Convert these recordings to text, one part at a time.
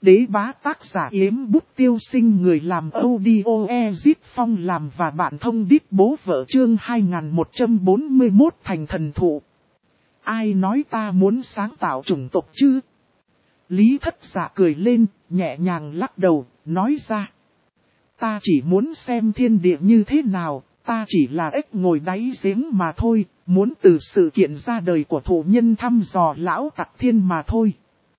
Đế bá tác giả Yếm Bút Tiêu Sinh, người làm audio Ezit Phong làm và bạn thông đít bố vợ, chương 2141 thành thần thụ. Ai nói ta muốn sáng tạo chủng tộc chứ? Lý Thất Dạ cười lên, nhẹ nhàng lắc đầu, nói ra. Ta chỉ muốn xem thiên địa như thế nào, ta chỉ là ếch ngồi đáy giếng mà thôi, muốn từ sự kiện ra đời của thụ nhân thăm dò lão tặc thiên mà thôi.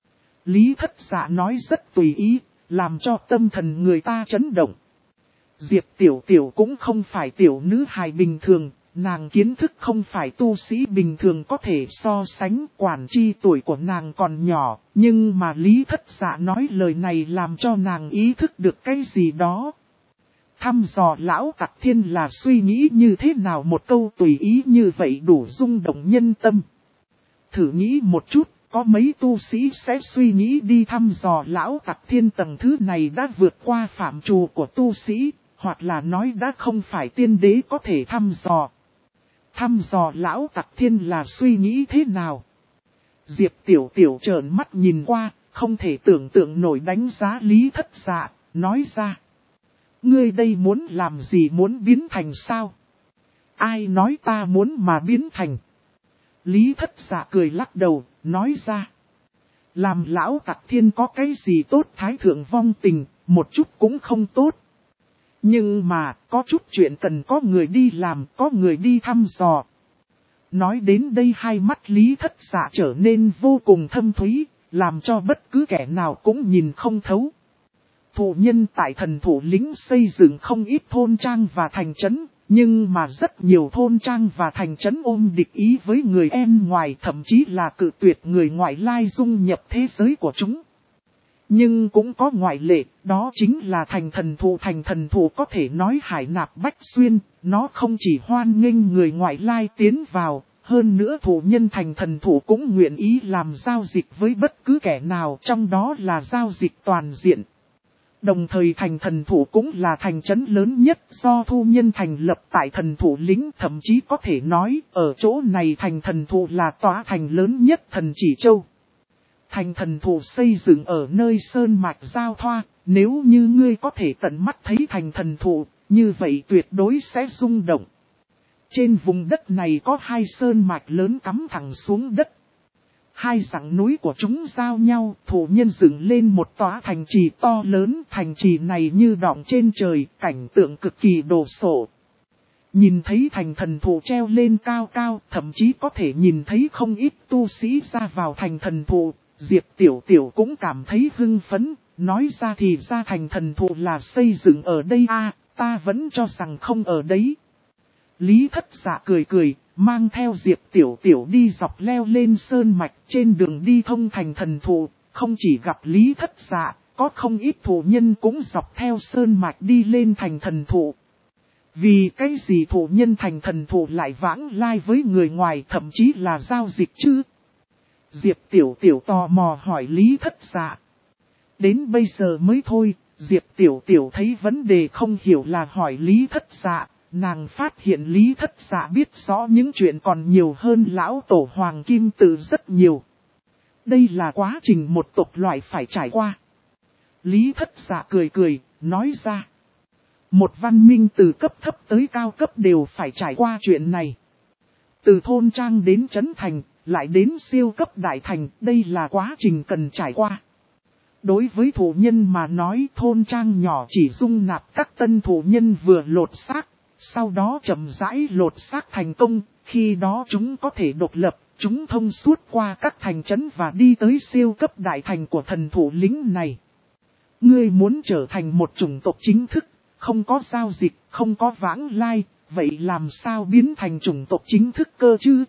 Lý Thất Dạ nói rất tùy ý, làm cho tâm thần người ta chấn động. Diệp Tiểu Tiểu cũng không phải tiểu nữ hài bình thường, nàng kiến thức không phải tu sĩ bình thường có thể so sánh, quản chi tuổi của nàng còn nhỏ, nhưng mà Lý Thất Dạ nói lời này làm cho nàng ý thức được cái gì đó. Thăm dò lão tặc thiên là suy nghĩ như thế nào, một câu tùy ý như vậy đủ rung động nhân tâm. Thử nghĩ một chút, có mấy tu sĩ sẽ suy nghĩ đi thăm dò lão tặc thiên tầng thứ này đã vượt qua phạm trù của tu sĩ, hoặc là nói đã không phải tiên đế có thể thăm dò. Thăm dò lão tặc thiên là suy nghĩ thế nào? Diệp Tiểu Tiểu trợn mắt nhìn qua, không thể tưởng tượng nổi đánh giá Lý Thất Dạ, nói ra. Ngươi đây muốn làm gì, muốn biến thành sao? Ai nói ta muốn mà biến thành? Lý Thất Dạ cười lắc đầu, nói ra. Làm lão tặc thiên có cái gì tốt, thái thượng vong tình, một chút cũng không tốt. Nhưng mà, có chút chuyện cần có người đi làm, có người đi thăm dò. Nói đến đây hai mắt Lý Thất Dạ trở nên vô cùng thâm thúy, làm cho bất cứ kẻ nào cũng nhìn không thấu. Thụ nhân tại thần thủ lĩnh xây dựng không ít thôn trang và thành trấn, nhưng mà rất nhiều thôn trang và thành trấn ôm địch ý với người em ngoài, thậm chí là cự tuyệt người ngoại lai dung nhập thế giới của chúng. Nhưng cũng có ngoại lệ, đó chính là thành thần thụ. Thành thần thụ có thể nói hải nạp bách xuyên, nó không chỉ hoan nghênh người ngoại lai tiến vào, hơn nữa thụ nhân thành thần thụ cũng nguyện ý làm giao dịch với bất cứ kẻ nào, trong đó là giao dịch toàn diện. Đồng thời thành thần thụ cũng là thành trấn lớn nhất do thu nhân thành lập tại thần thụ lĩnh, thậm chí có thể nói ở chỗ này thành thần thụ là tòa thành lớn nhất thần chỉ châu. Thành thần thụ xây dựng ở nơi sơn mạch giao thoa, nếu như ngươi có thể tận mắt thấy thành thần thụ, như vậy tuyệt đối sẽ rung động. Trên vùng đất này có hai sơn mạch lớn cắm thẳng xuống đất. Hai dãy núi của chúng giao nhau, thụ nhân dựng lên một tòa thành trì to lớn, thành trì này như đọng trên trời, cảnh tượng cực kỳ đồ sộ. Nhìn thấy thành thần thụ treo lên cao cao, thậm chí có thể nhìn thấy không ít tu sĩ ra vào thành thần thụ, Diệp Tiểu Tiểu cũng cảm thấy hưng phấn, nói ra thì ra thành thần thụ là xây dựng ở đây à, ta vẫn cho rằng không ở đấy. Lý Thất Dạ cười cười, mang theo Diệp Tiểu Tiểu đi dọc leo lên sơn mạch, trên đường đi thông thành thần thụ, không chỉ gặp Lý Thất Dạ, có không ít thụ nhân cũng dọc theo sơn mạch đi lên thành thần thụ. Vì cái gì thụ nhân thành thần thụ lại vãng lai với người ngoài, thậm chí là giao dịch chứ? Diệp Tiểu Tiểu tò mò hỏi Lý Thất Dạ. Đến bây giờ mới thôi, Diệp Tiểu Tiểu thấy vấn đề không hiểu là hỏi Lý Thất Dạ. Nàng phát hiện Lý Thất Dạ biết rõ những chuyện còn nhiều hơn lão tổ Hoàng Kim Tự rất nhiều. Đây là quá trình một tộc loại phải trải qua. Lý Thất Dạ cười cười, nói ra. Một văn minh từ cấp thấp tới cao cấp đều phải trải qua chuyện này. Từ thôn trang đến trấn thành, lại đến siêu cấp đại thành, đây là quá trình cần trải qua. Đối với thụ nhân mà nói, thôn trang nhỏ chỉ dung nạp các tân thụ nhân vừa lột xác. Sau đó chậm rãi lột xác thành công, khi đó chúng có thể độc lập, chúng thông suốt qua các thành trấn và đi tới siêu cấp đại thành của thần thủ lĩnh này. Ngươi muốn trở thành một chủng tộc chính thức, không có giao dịch, không có vãng lai, vậy làm sao biến thành chủng tộc chính thức cơ chứ?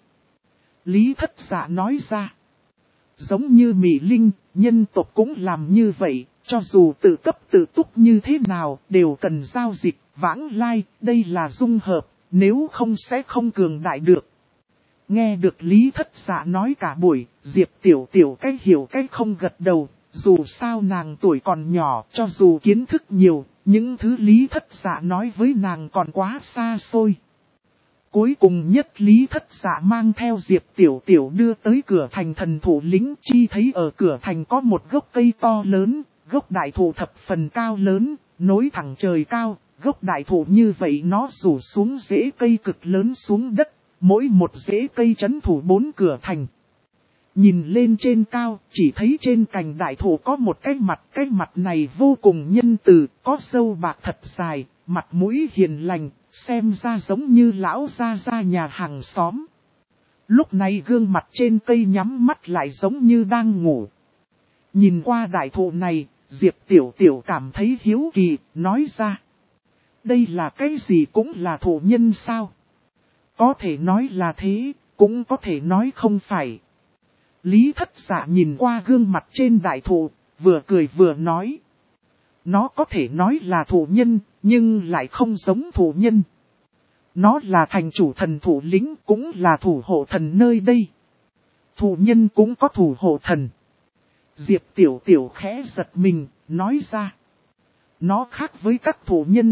Lý Thất Dạ nói ra. Giống như Mỹ Linh, nhân tộc cũng làm như vậy, cho dù tự cấp tự túc như thế nào, đều cần giao dịch. Vãng lai, đây là dung hợp, nếu không sẽ không cường đại được. Nghe được Lý Thất Dạ nói cả buổi, Diệp Tiểu Tiểu cách hiểu cách không gật đầu, dù sao nàng tuổi còn nhỏ, cho dù kiến thức nhiều, những thứ Lý Thất Dạ nói với nàng còn quá xa xôi. Cuối cùng nhất Lý Thất Dạ mang theo Diệp Tiểu Tiểu đưa tới cửa thành thần thủ lĩnh, chi thấy ở cửa thành có một gốc cây to lớn, Gốc đại thụ thập phần cao lớn, nối thẳng trời cao, gốc đại thụ như vậy nó rủ xuống rễ cây cực lớn xuống đất, mỗi một rễ cây trấn thủ 4 cửa thành. Nhìn lên trên cao, chỉ thấy trên cành đại thụ có một cái mặt này vô cùng nhân từ, có râu bạc thật dài, mặt mũi hiền lành, xem ra giống như lão gia nhà hàng xóm. Lúc này gương mặt trên cây nhắm mắt lại giống như đang ngủ. Nhìn qua đại thụ này, Diệp Tiểu Tiểu cảm thấy hiếu kỳ, nói ra. Đây là cái gì cũng là thụ nhân sao? Có thể nói là thế, cũng có thể nói không phải. Lý Thất Dạ nhìn qua gương mặt trên đại thụ, vừa cười vừa nói. Nó có thể nói là thụ nhân, nhưng lại không giống thụ nhân. Nó là thành chủ thần thủ lĩnh, cũng là thủ hộ thần nơi đây. Thụ nhân cũng có thủ hộ thần. Diệp Tiểu Tiểu khẽ giật mình, nói ra. Nó khác với các thụ nhân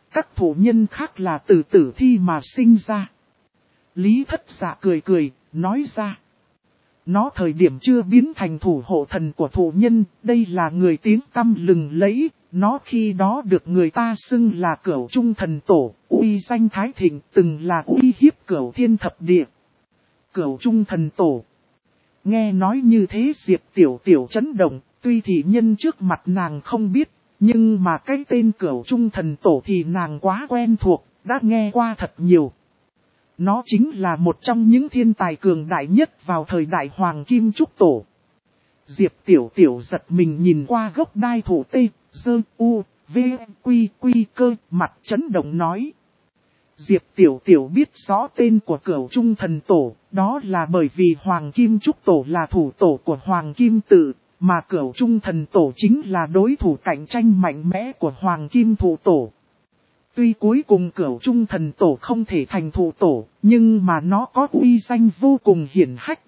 khác là từ tử thi mà sinh ra. Lý Thất Dạ cười, nói ra. Nó thời điểm chưa biến thành thủ hộ thần của thụ nhân, đây là người tiếng tăm lừng lẫy, nó khi đó được người ta xưng là Cửu Trung Thần Tổ, uy danh thái thịnh, từng là uy hiếp Cửu Thiên Thập Địa. Cửu Trung Thần Tổ. Nghe nói như thế Diệp Tiểu Tiểu chấn động, tuy thị nhân trước mặt nàng không biết, nhưng mà cái tên Cửu Trung Thần Tổ thì nàng quá quen thuộc, đã nghe qua thật nhiều. Nó chính là một trong những thiên tài cường đại nhất vào thời đại Hoàng Kim Trúc Tổ. Diệp Tiểu Tiểu giật mình nhìn qua gốc đai thụ tê, dơ, u, v, quy, cơ, mặt chấn động nói. Diệp Tiểu Tiểu biết rõ tên của Cửu Trung Thần Tổ, đó là bởi vì Hoàng Kim Trúc Tổ là thủ tổ của Hoàng Kim Tự, mà Cửu Trung Thần Tổ chính là đối thủ cạnh tranh mạnh mẽ của Hoàng Kim Thủ Tổ. Tuy cuối cùng Cửu Trung Thần Tổ không thể thành thủ tổ, nhưng mà nó có uy danh vô cùng hiển hách.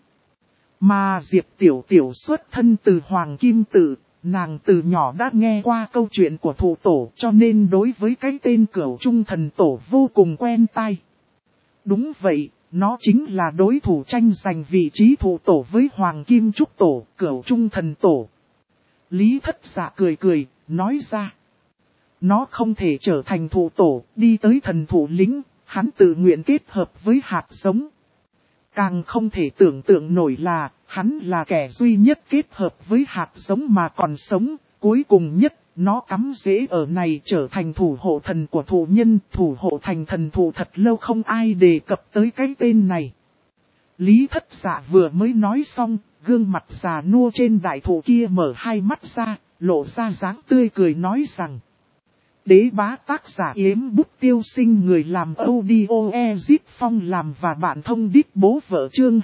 Mà Diệp Tiểu Tiểu xuất thân từ Hoàng Kim Tự, nàng từ nhỏ đã nghe qua câu chuyện của thủ tổ, cho nên đối với cái tên Cửu Trung Thần Tổ vô cùng quen tai. Đúng vậy, nó chính là đối thủ tranh giành vị trí thủ tổ với Hoàng Kim Trúc Tổ, Cửu Trung Thần Tổ. Lý Thất Dạ cười, nói ra. Nó không thể trở thành thủ tổ, đi tới thần thủ lĩnh, hắn tự nguyện kết hợp với hạt giống. Càng không thể tưởng tượng nổi là, hắn là kẻ duy nhất kết hợp với hạt giống mà còn sống, cuối cùng nhất, nó cắm rễ ở này trở thành thủ hộ thần của thủ nhân, thủ hộ thành thần thủ thật lâu không ai đề cập tới cái tên này. Lý Thất Dạ vừa mới nói xong, gương mặt già nua trên đại thụ kia mở hai mắt ra, lộ ra dáng tươi cười nói rằng. Đế bá tác giả Yếm Bút Tiêu Sinh người làm audio Ezit Phong làm và bạn thông đít bố vợ chương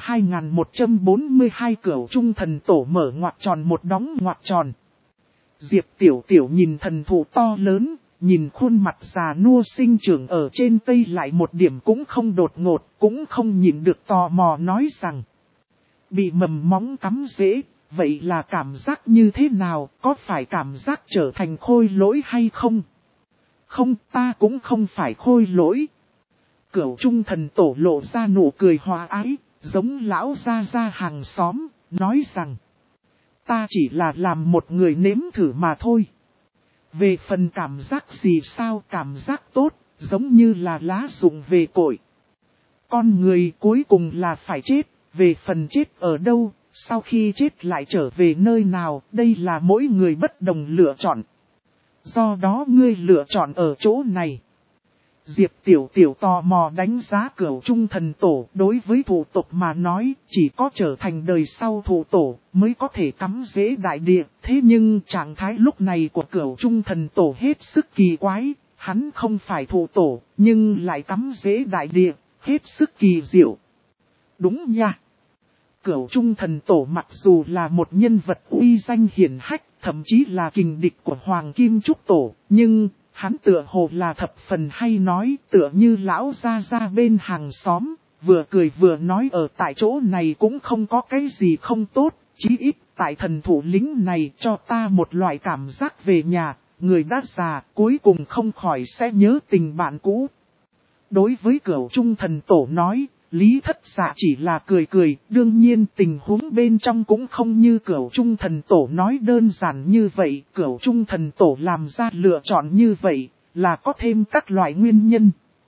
2142 Cửu Trung Thần Tổ mở ngoặc tròn một đóng ngoặc tròn. Diệp Tiểu Tiểu nhìn thần thụ to lớn, nhìn khuôn mặt già nua sinh trưởng ở trên cây lại một điểm cũng không đột ngột, cũng không nhìn được tò mò nói rằng. Bị mầm móng cắm rễ, vậy là cảm giác như thế nào, có phải cảm giác trở thành khôi lỗi hay không? Không, ta cũng không phải khôi lỗi. Cửu Trung Thần Tổ lộ ra nụ cười hòa ái, giống lão gia hàng xóm, nói rằng. Ta chỉ là làm một người nếm thử mà thôi. Về phần cảm giác gì sao, cảm giác tốt, giống như là lá rụng về cội. Con người cuối cùng là phải chết, về phần chết ở đâu, sau khi chết lại trở về nơi nào, đây là mỗi người bất đồng lựa chọn. Do đó ngươi lựa chọn ở chỗ này. Diệp Tiểu Tiểu tò mò đánh giá Cửu Trung Thần Tổ, đối với thủ tộc mà nói, chỉ có trở thành đời sau thủ tổ mới có thể cắm rễ đại địa. Thế nhưng trạng thái lúc này của Cửu Trung Thần Tổ hết sức kỳ quái, hắn không phải thủ tổ, nhưng lại cắm rễ đại địa, hết sức kỳ diệu. Đúng nha. Cửu Trung Thần Tổ mặc dù là một nhân vật uy danh hiển hách, thậm chí là kình địch của Hoàng Kim Trúc Tổ, nhưng hắn tựa hồ là thập phần hay nói, tựa như lão gia bên hàng xóm, vừa cười vừa nói ở tại chỗ này cũng không có cái gì không tốt, chí ít tại thần thủ lĩnh này cho ta một loại cảm giác về nhà, người đã già cuối cùng không khỏi sẽ nhớ tình bạn cũ. Đối với Cửu Trung Thần Tổ nói, Lý Thất Dạ chỉ là cười cười, đương nhiên tình huống bên trong cũng không như Cửu Trung Thần Tổ nói đơn giản như vậy. Cửu Trung Thần Tổ làm ra lựa chọn như vậy, là có thêm các loại nguyên nhân.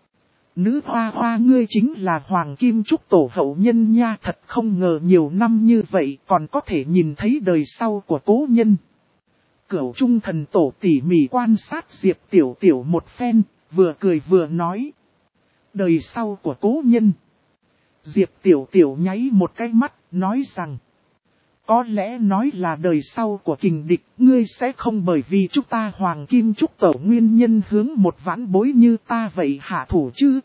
Nữ hoa hoa ngươi chính là Hoàng Kim Trúc Tổ hậu nhân nha, thật không ngờ nhiều năm như vậy còn có thể nhìn thấy đời sau của cố nhân. Cửu Trung Thần Tổ tỉ mỉ quan sát Diệp Tiểu Tiểu một phen, vừa cười vừa nói. Đời sau của cố nhân. Diệp Tiểu Tiểu nháy một cái mắt, nói rằng. Có lẽ nói là đời sau của kình địch, ngươi sẽ không bởi vì chúng ta Hoàng Kim Trúc Tổ nguyên nhân hướng một vãn bối như ta vậy hạ thủ chứ.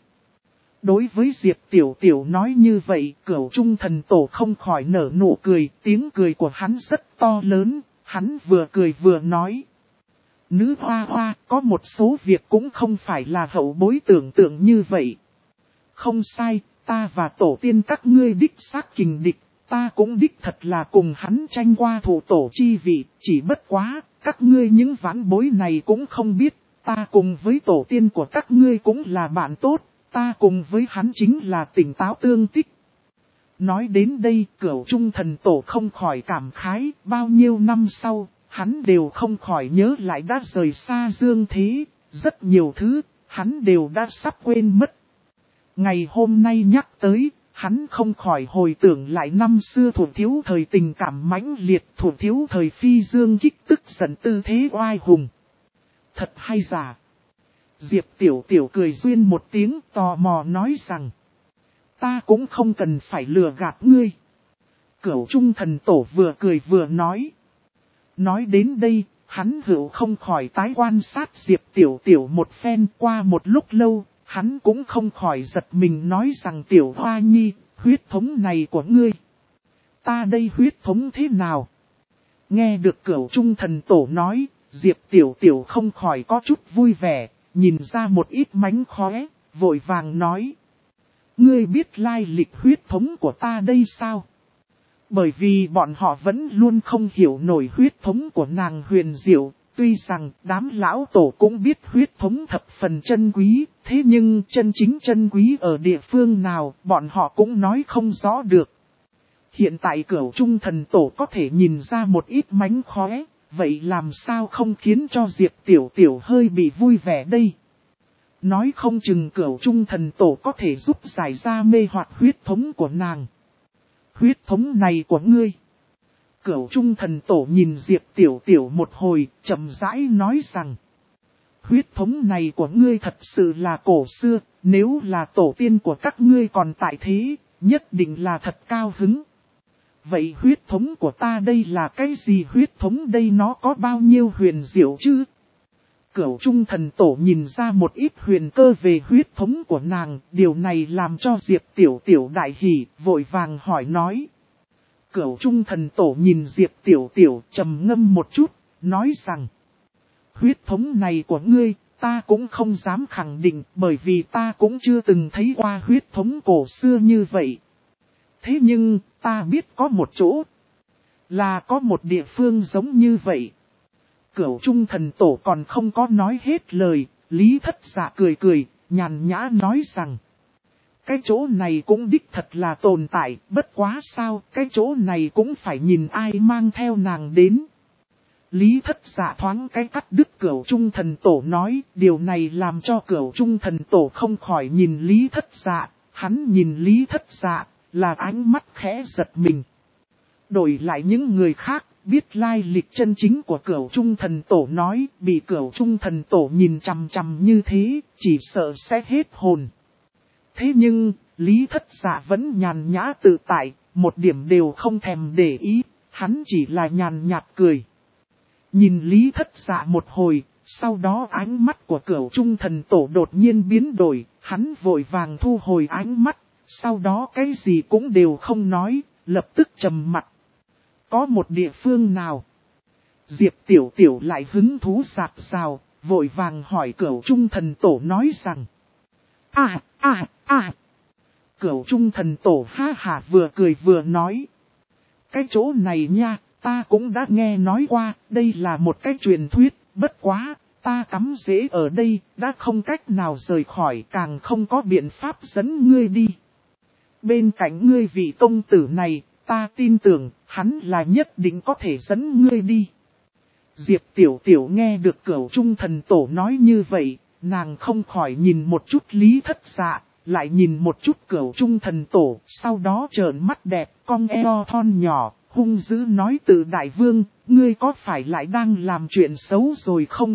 Đối với Diệp Tiểu Tiểu nói như vậy, Cửu Trung Thần Tổ không khỏi nở nụ cười, tiếng cười của hắn rất to lớn, hắn vừa cười vừa nói. Nữ hoa hoa, có một số việc cũng không phải là hậu bối tưởng tượng như vậy. Không sai, ta và tổ tiên các ngươi đích xác kình địch, ta cũng đích thật là cùng hắn tranh qua thủ tổ chi vị, chỉ bất quá, các ngươi những vãn bối này cũng không biết, ta cùng với tổ tiên của các ngươi cũng là bạn tốt, ta cùng với hắn chính là tỉnh táo tương tích. Nói đến đây, Cửu Trung Thần Tổ không khỏi cảm khái, bao nhiêu năm sau, hắn đều không khỏi nhớ lại đã rời xa dương thế, rất nhiều thứ, hắn đều đã sắp quên mất. Ngày hôm nay nhắc tới, hắn không khỏi hồi tưởng lại năm xưa Thủ Thiếu thời tình cảm mãnh liệt, Thủ Thiếu thời phi dương kích tức giận tư thế oai hùng. Thật hay giả. Diệp Tiểu Tiểu cười duyên một tiếng tò mò nói rằng. Ta cũng không cần phải lừa gạt ngươi. Cửu Trung Thần Tổ vừa cười vừa nói. Nói đến đây, hắn hữu không khỏi tái quan sát Diệp Tiểu Tiểu một phen. Qua một lúc lâu, hắn cũng không khỏi giật mình nói rằng Tiểu Hoa Nhi, huyết thống này của ngươi. Ta đây huyết thống thế nào? Nghe được Cửu Trung Thần Tổ nói, Diệp Tiểu Tiểu không khỏi có chút vui vẻ, nhìn ra một ít mánh khóe, vội vàng nói. Ngươi biết lai lịch huyết thống của ta đây sao? Bởi vì bọn họ vẫn luôn không hiểu nổi huyết thống của nàng huyền diệu, tuy rằng đám lão tổ cũng biết huyết thống thập phần chân quý, thế nhưng chân chính chân quý ở địa phương nào bọn họ cũng nói không rõ được. Hiện tại Cửu Trung Thần Tổ có thể nhìn ra một ít mánh khóe, vậy làm sao không khiến cho Diệp Tiểu Tiểu hơi bị vui vẻ đây? Nói không chừng Cửu Trung Thần Tổ có thể giúp giải ra mê hoặc huyết thống của nàng. Huyết thống này của ngươi. Cửu Trung Thần Tổ nhìn Diệp Tiểu Tiểu một hồi, chậm rãi nói rằng. Huyết thống này của ngươi thật sự là cổ xưa, nếu là tổ tiên của các ngươi còn tại thế, nhất định là thật cao hứng. Vậy huyết thống của ta đây là cái gì, huyết thống đây nó có bao nhiêu huyền diệu chứ? Cửu Trung Thần Tổ nhìn ra một ít huyền cơ về huyết thống của nàng, điều này làm cho Diệp Tiểu Tiểu đại hỉ, vội vàng hỏi nói. Cửu Trung Thần Tổ nhìn Diệp Tiểu Tiểu trầm ngâm một chút, nói rằng. Huyết thống này của ngươi, ta cũng không dám khẳng định, bởi vì ta cũng chưa từng thấy qua huyết thống cổ xưa như vậy. Thế nhưng, ta biết có một chỗ, là có một địa phương giống như vậy. Cửu Trung Thần Tổ còn không có nói hết lời, Lý Thất Dạ cười cười, nhàn nhã nói rằng. Cái chỗ này cũng đích thật là tồn tại, bất quá sao, cái chỗ này cũng phải nhìn ai mang theo nàng đến. Lý Thất Dạ thoáng cái cắt đứt Cửu Trung Thần Tổ nói, điều này làm cho Cửu Trung Thần Tổ không khỏi nhìn Lý Thất Dạ, hắn nhìn Lý Thất Dạ, là ánh mắt khẽ giật mình. Đổi lại những người khác, biết lai lịch chân chính của Cửu Trung Thần Tổ nói, bị Cửu Trung Thần Tổ nhìn chằm chằm như thế, chỉ sợ sẽ hết hồn. Thế nhưng, Lý Thất Dạ vẫn nhàn nhã tự tại, một điểm đều không thèm để ý, hắn chỉ là nhàn nhạt cười. Nhìn Lý Thất Dạ một hồi, sau đó ánh mắt của Cửu Trung Thần Tổ đột nhiên biến đổi, hắn vội vàng thu hồi ánh mắt, sau đó cái gì cũng đều không nói, lập tức trầm mặt. Có một địa phương nào? Diệp Tiểu Tiểu lại hứng thú rạc rào, vội vàng hỏi Cửu Trung Thần Tổ nói rằng. Cửu Trung Thần Tổ ha hả vừa cười vừa nói. Cái chỗ này nha, ta cũng đã nghe nói qua, đây là một cái truyền thuyết, bất quá, ta cắm rễ ở đây, đã không cách nào rời khỏi, càng không có biện pháp dẫn ngươi đi. Bên cạnh ngươi vị công tử này, ta tin tưởng, hắn là nhất định có thể dẫn ngươi đi. Diệp Tiểu Tiểu nghe được Cửu Trung Thần Tổ nói như vậy, nàng không khỏi nhìn một chút Lý Thất Dạ, lại nhìn một chút Cửu Trung Thần Tổ, sau đó trợn mắt đẹp, cong eo thon nhỏ, hung dữ nói từ Đại Vương, ngươi có phải lại đang làm chuyện xấu rồi không?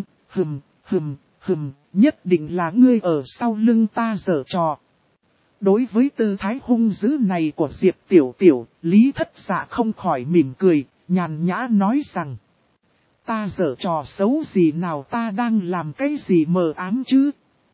Nhất định là ngươi ở sau lưng ta giở trò. Đối với tư thái hung dữ này của Diệp Tiểu Tiểu, Lý Thất Dạ không khỏi mỉm cười, nhàn nhã nói rằng, ta giở trò xấu gì nào, ta đang làm cái gì mờ ám chứ?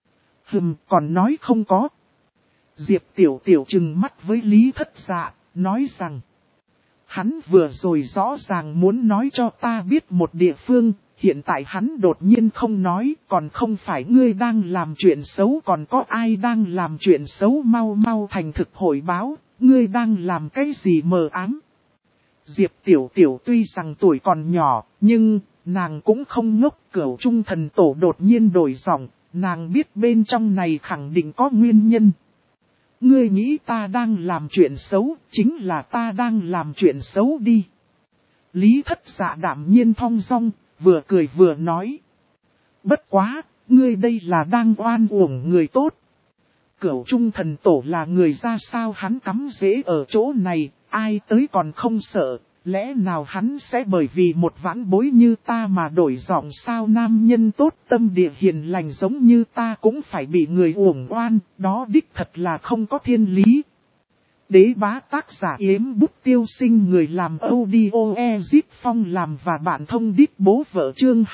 Còn nói không có. Diệp Tiểu Tiểu trừng mắt với Lý Thất Dạ, nói rằng, hắn vừa rồi rõ ràng muốn nói cho ta biết một địa phương, hiện tại hắn đột nhiên không nói, còn không phải ngươi đang làm chuyện xấu, còn có ai đang làm chuyện xấu, mau mau thành thực hội báo, ngươi đang làm cái gì mờ ám? Diệp Tiểu Tiểu tuy rằng tuổi còn nhỏ, nhưng nàng cũng không ngốc. Cửu Trung Thần Tổ đột nhiên đổi giọng, nàng biết bên trong này khẳng định có nguyên nhân. Ngươi nghĩ ta đang làm chuyện xấu, chính là ta đang làm chuyện xấu đi. Lý Thất Dạ đạm nhiên thong dong, vừa cười vừa nói. Bất quá, ngươi đây là đang oan uổng người tốt. Cửu Trung Thần Tổ là người ra sao, hắn cắm rễ ở chỗ này, ai tới còn không sợ, lẽ nào hắn sẽ bởi vì một vãn bối như ta mà đổi giọng sao? Nam nhân tốt tâm địa hiền lành giống như ta cũng phải bị người uổng oan, đó đích thật là không có thiên lý. Đế bá tác giả Yếm Bút Tiêu Sinh, người làm audio Ezip Phong làm và bạn thông đít bố vợ, chương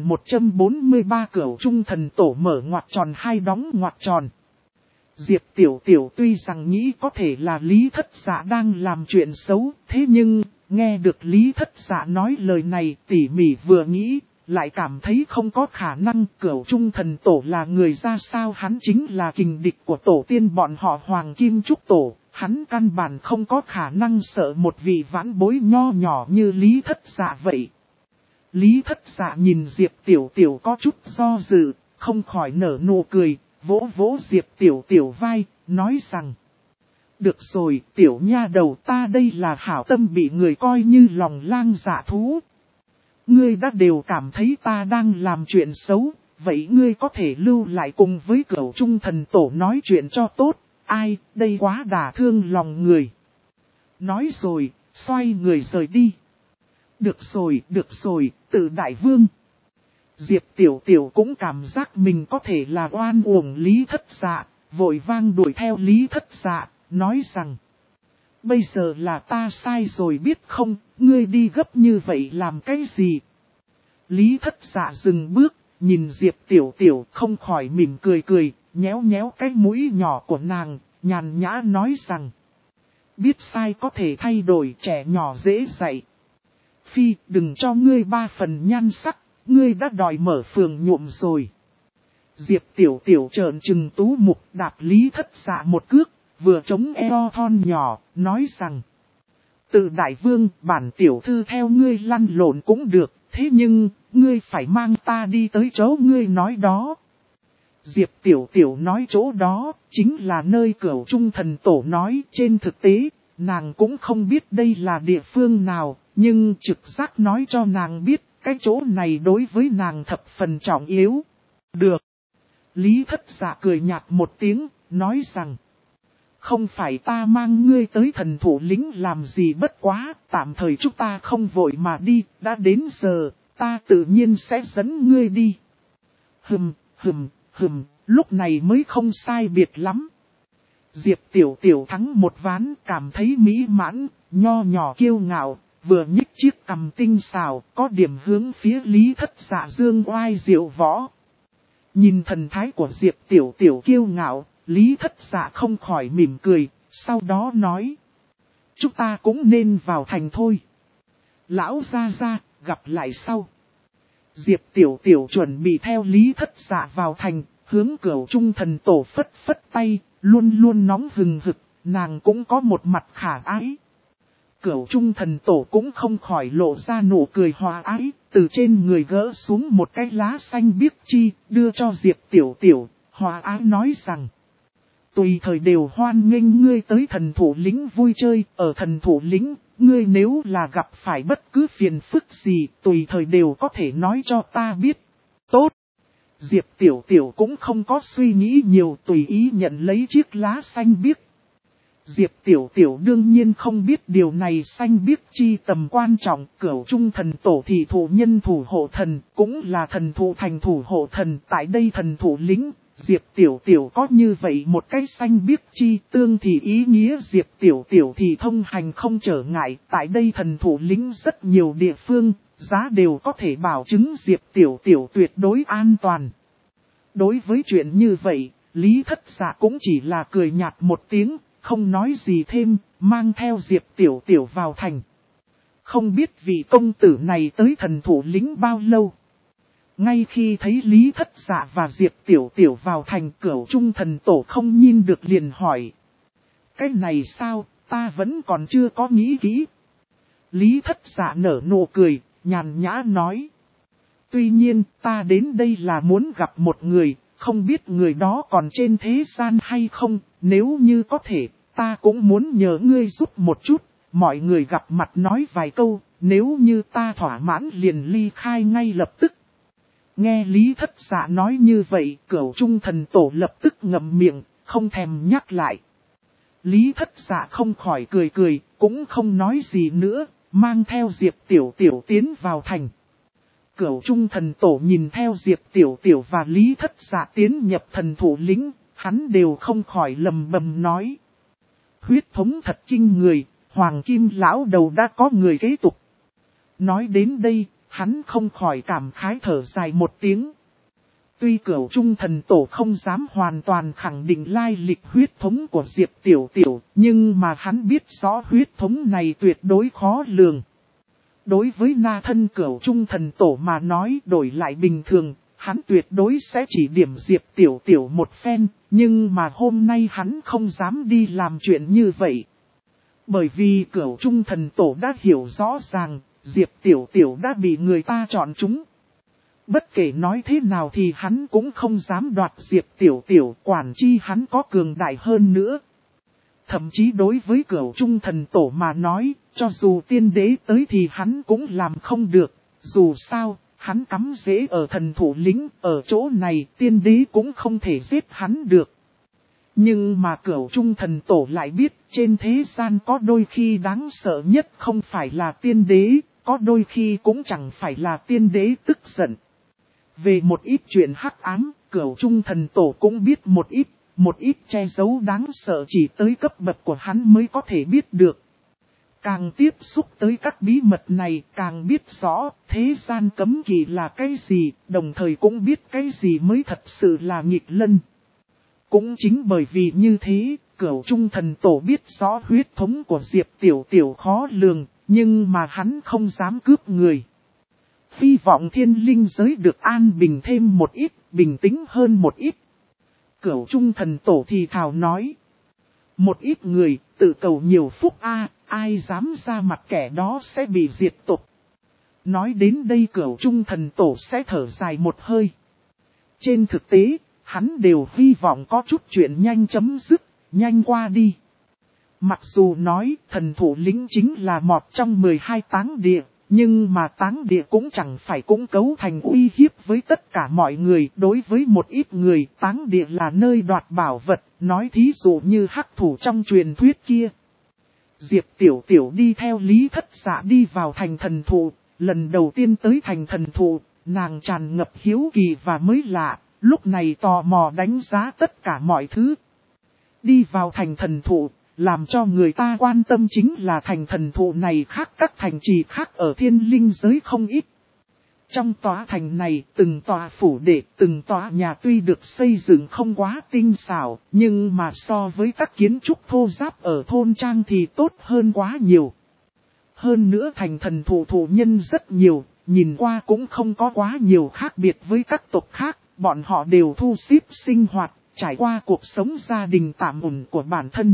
2143. Cửu Trung Thần Tổ mở ngoặc tròn hai đóng ngoặc tròn. Diệp Tiểu Tiểu tuy rằng nghĩ có thể là Lý Thất Dạ đang làm chuyện xấu, thế nhưng, nghe được Lý Thất Dạ nói lời này, tỉ mỉ vừa nghĩ, lại cảm thấy không có khả năng. Cửu Trung Thần Tổ là người ra sao, hắn chính là kình địch của tổ tiên bọn họ Hoàng Kim Trúc Tổ, hắn căn bản không có khả năng sợ một vị vãn bối nho nhỏ như Lý Thất Dạ vậy. Lý Thất Dạ nhìn Diệp Tiểu Tiểu có chút do dự, không khỏi nở nụ cười, vỗ vỗ Diệp Tiểu Tiểu vai, nói rằng, được rồi, tiểu nha đầu, ta đây là hảo tâm bị người coi như lòng lang dạ thú. Ngươi đã đều cảm thấy ta đang làm chuyện xấu, vậy ngươi có thể lưu lại cùng với Cửu Trung Thần Tổ nói chuyện cho tốt. Ai, đây quá đả thương lòng người. Nói rồi, xoay người rời đi. Được rồi, Từ Đại Vương. Diệp Tiểu Tiểu cũng cảm giác mình có thể là oan uổng Lý Thất Dạ, vội vang đuổi theo Lý Thất Dạ, nói rằng, bây giờ là ta sai rồi biết không, ngươi đi gấp như vậy làm cái gì? Lý Thất Dạ dừng bước, nhìn Diệp Tiểu Tiểu không khỏi mỉm cười, nhéo nhéo cái mũi nhỏ của nàng, nhàn nhã nói rằng, biết sai có thể thay đổi, trẻ nhỏ dễ dạy. Phi, đừng cho ngươi 3 phần nhan sắc, ngươi đã đòi mở phường nhuộm rồi. Diệp Tiểu Tiểu trợn trừng tú mục, đạp Lý Thất Dạ một cước, vừa chống eo thon nhỏ, nói rằng, Từ Đại Vương, bản tiểu thư theo ngươi lăn lộn cũng được, thế nhưng, ngươi phải mang ta đi tới chỗ ngươi nói đó. Diệp Tiểu Tiểu nói chỗ đó, chính là nơi Cửu Trung Thần Tổ nói. Trên thực tế, nàng cũng không biết đây là địa phương nào, nhưng trực giác nói cho nàng biết, cái chỗ này đối với nàng thập phần trọng yếu. Được. Lý Thất Dạ cười nhạt một tiếng, nói rằng, không phải ta mang ngươi tới Thần Thủ Lĩnh làm gì, bất quá, tạm thời chúng ta không vội mà đi, đã đến giờ, ta tự nhiên sẽ dẫn ngươi đi. Lúc này mới không sai biệt lắm. Diệp Tiểu Tiểu thắng một ván, cảm thấy mỹ mãn, nho nhỏ kiêu ngạo, vừa nhích chiếc cằm tinh xào, có điểm hướng phía Lý Thất Dạ dương oai diệu võ. Nhìn thần thái của Diệp Tiểu Tiểu kiêu ngạo, Lý Thất Dạ không khỏi mỉm cười, sau đó nói, chúng ta cũng nên vào thành thôi. Lão gia, gặp lại sau. Diệp Tiểu Tiểu chuẩn bị theo Lý Thất Dạ vào thành, hướng Cửu Trung Thần Tổ phất phất tay, luôn luôn nóng hừng hực, nàng cũng có một mặt khả ái. Cửu Trung Thần Tổ cũng không khỏi lộ ra nụ cười hòa ái, từ trên người gỡ xuống một cái lá xanh biếc chi, đưa cho Diệp Tiểu Tiểu, hòa ái nói rằng, tùy thời đều hoan nghênh ngươi tới thần thủ lĩnh vui chơi. Ở thần thủ lĩnh, ngươi nếu là gặp phải bất cứ phiền phức gì, tùy thời đều có thể nói cho ta biết. Tốt! Diệp Tiểu Tiểu cũng không có suy nghĩ nhiều, tùy ý nhận lấy chiếc lá xanh biếc. Diệp Tiểu Tiểu đương nhiên không biết điều này xanh biếc chi tầm quan trọng. Cửu Trung thần tổ thì thủ nhân thủ hộ thần, cũng là thần thủ thành thủ hộ thần. Tại đây thần thủ lĩnh, Diệp Tiểu Tiểu có như vậy một cái xanh biếc chi tương thì ý nghĩa Diệp Tiểu Tiểu thì thông hành không trở ngại. Tại đây thần thủ lĩnh rất nhiều địa phương, giá đều có thể bảo chứng Diệp Tiểu Tiểu tuyệt đối an toàn. Đối với chuyện như vậy, Lý Thất Dạ cũng chỉ là cười nhạt một tiếng, không nói gì thêm, mang theo Diệp Tiểu Tiểu vào thành. Không biết vị công tử này tới thần thủ lĩnh bao lâu. Ngay khi thấy Lý Thất Dạ và Diệp Tiểu Tiểu vào thành, Cửu Trung thần tổ không nhìn được liền hỏi. Cái này sao, ta vẫn còn chưa có nghĩ kỹ. Lý Thất Dạ nở nụ cười, nhàn nhã nói. Tuy nhiên, ta đến đây là muốn gặp một người, không biết người đó còn trên thế gian hay không, nếu như có thể, ta cũng muốn nhờ ngươi giúp một chút, mọi người gặp mặt nói vài câu, nếu như ta thỏa mãn liền ly khai ngay lập tức. Nghe Lý Thất Dạ nói như vậy, Cửu Trung thần tổ lập tức ngậm miệng, không thèm nhắc lại. Lý Thất Dạ không khỏi cười cười, cũng không nói gì nữa, mang theo Diệp Tiểu Tiểu tiến vào thành. Cửu Trung thần tổ nhìn theo Diệp Tiểu Tiểu và Lý Thất Dạ tiến nhập thần thủ lĩnh, hắn đều không khỏi lầm bầm nói. Huyết thống thật kinh người, Hoàng Kim lão đầu đã có người kế tục. Nói đến đây, hắn không khỏi cảm khái thở dài một tiếng. Tuy Cửu Trung thần tổ không dám hoàn toàn khẳng định lai lịch huyết thống của Diệp Tiểu Tiểu, nhưng mà hắn biết rõ huyết thống này tuyệt đối khó lường. Đối với na thân Cửu Trung thần tổ mà nói đổi lại bình thường, hắn tuyệt đối sẽ chỉ điểm Diệp Tiểu Tiểu một phen, nhưng mà hôm nay hắn không dám đi làm chuyện như vậy. Bởi vì Cửu Trung thần tổ đã hiểu rõ ràng, Diệp Tiểu Tiểu đã bị người ta chọn chúng. Bất kể nói thế nào thì hắn cũng không dám đoạt Diệp Tiểu Tiểu, quản chi hắn có cường đại hơn nữa. Thậm chí đối với Cửu Trung thần tổ mà nói, cho dù tiên đế tới thì hắn cũng làm không được. Dù sao, hắn cắm rễ ở thần thủ lĩnh, ở chỗ này tiên đế cũng không thể giết hắn được. Nhưng mà Cửu Trung thần tổ lại biết, trên thế gian có đôi khi đáng sợ nhất không phải là tiên đế, có đôi khi cũng chẳng phải là tiên đế tức giận. Về một ít chuyện hắc ám, Cửu Trung thần tổ cũng biết một ít che giấu đáng sợ chỉ tới cấp bậc của hắn mới có thể biết được. Càng tiếp xúc tới các bí mật này, càng biết rõ thế gian cấm kỵ là cái gì, đồng thời cũng biết cái gì mới thật sự là nghịch lân. Cũng chính bởi vì như thế, Cửu Trung thần tổ biết rõ huyết thống của Diệp Tiểu Tiểu khó lường, nhưng mà hắn không dám cướp người. Hy vọng thiên linh giới được an bình thêm một ít, bình tĩnh hơn một ít. Cửu Trung thần tổ thì thào nói. Một ít người tự cầu nhiều phúc ai dám ra mặt kẻ đó sẽ bị diệt tộc. Nói đến đây Cửu Trung thần tổ sẽ thở dài một hơi. Trên thực tế, hắn đều hy vọng có chút chuyện nhanh chấm dứt, nhanh qua đi. Mặc dù nói thần thủ lĩnh chính là một trong 12 táng địa, nhưng mà táng địa cũng chẳng phải cũng cấu thành uy hiếp với tất cả mọi người. Đối với một ít người, táng địa là nơi đoạt bảo vật, nói thí dụ như hắc thủ trong truyền thuyết kia. Diệp Tiểu Tiểu đi theo Lý Thất Dạ đi vào thành thần thụ, lần đầu tiên tới thành thần thụ, nàng tràn ngập hiếu kỳ và mới lạ, lúc này tò mò đánh giá tất cả mọi thứ. Đi vào thành thần thụ, làm cho người ta quan tâm chính là thành thần thụ này khác các thành trì khác ở thiên linh giới không ít. Trong tòa thành này, từng tòa phủ đệ, từng tòa nhà tuy được xây dựng không quá tinh xảo, nhưng mà so với các kiến trúc thô ráp ở thôn trang thì tốt hơn quá nhiều. Hơn nữa thành thần thụ thụ nhân rất nhiều, nhìn qua cũng không có quá nhiều khác biệt với các tộc khác, bọn họ đều thu xếp sinh hoạt, trải qua cuộc sống gia đình tạm ổn của bản thân.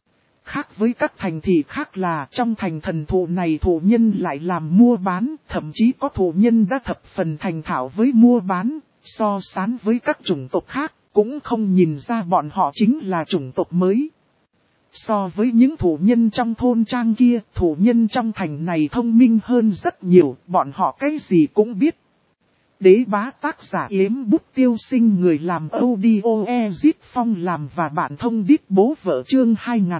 Khác với các thành thị khác là trong thành thần thụ này thụ nhân lại làm mua bán, thậm chí có thụ nhân đã thập phần thành thạo với mua bán, so sánh với các chủng tộc khác, cũng không nhìn ra bọn họ chính là chủng tộc mới. So với những thủ nhân trong thôn trang kia, thủ nhân trong thành này thông minh hơn rất nhiều, bọn họ cái gì cũng biết. Đế bá tác giả Yếm Bút Tiêu Sinh, người làm audio Ezit Phong làm và bạn thông đít bố vợ, chương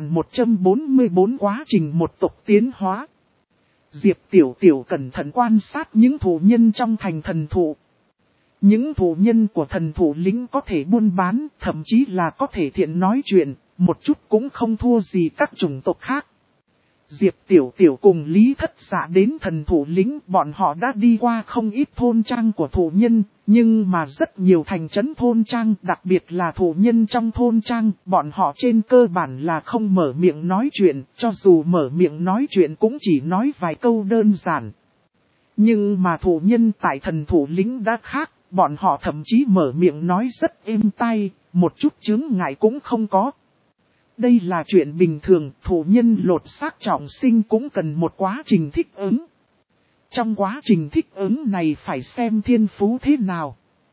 2144, quá trình một tộc tiến hóa. Diệp Tiểu Tiểu cẩn thận quan sát những thủ nhân trong thành thần thụ. Những thủ nhân của thần thủ lĩnh có thể buôn bán, thậm chí là có thể thiện nói chuyện, một chút cũng không thua gì các chủng tộc khác. Diệp Tiểu Tiểu cùng Lý Thất Dạ đến thần thủ lĩnh, bọn họ đã đi qua không ít thôn trang của thủ nhân, nhưng mà rất nhiều thành trấn thôn trang, đặc biệt là thủ nhân trong thôn trang, bọn họ trên cơ bản là không mở miệng nói chuyện, cho dù mở miệng nói chuyện cũng chỉ nói vài câu đơn giản. Nhưng mà thủ nhân tại thần thủ lĩnh đã khác, bọn họ thậm chí mở miệng nói rất êm tai, một chút chướng ngại cũng không có. Đây là chuyện bình thường, thủ nhân lột xác trọng sinh cũng cần một quá trình thích ứng. Trong quá trình thích ứng này phải xem thiên phú thế nào.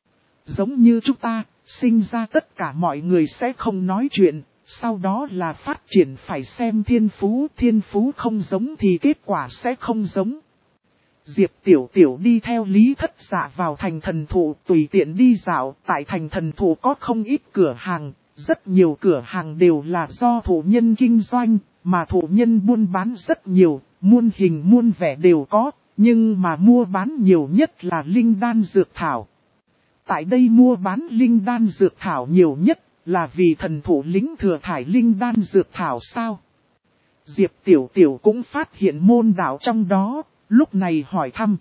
Giống như chúng ta, sinh ra tất cả mọi người sẽ không nói chuyện, sau đó là phát triển phải xem thiên phú không giống thì kết quả sẽ không giống. Diệp Tiểu Tiểu đi theo Lý Thất Dạ vào thành thần thụ, tùy tiện đi dạo, tại thành thần thụ có không ít cửa hàng. Rất nhiều cửa hàng đều là do thủ nhân kinh doanh, mà thủ nhân buôn bán rất nhiều, muôn hình muôn vẻ đều có, nhưng mà mua bán nhiều nhất là linh đan dược thảo. Tại đây mua bán linh đan dược thảo nhiều nhất, là vì thần thủ lĩnh thừa thải linh đan dược thảo sao? Diệp Tiểu Tiểu cũng phát hiện môn đạo trong đó, lúc này hỏi thăm.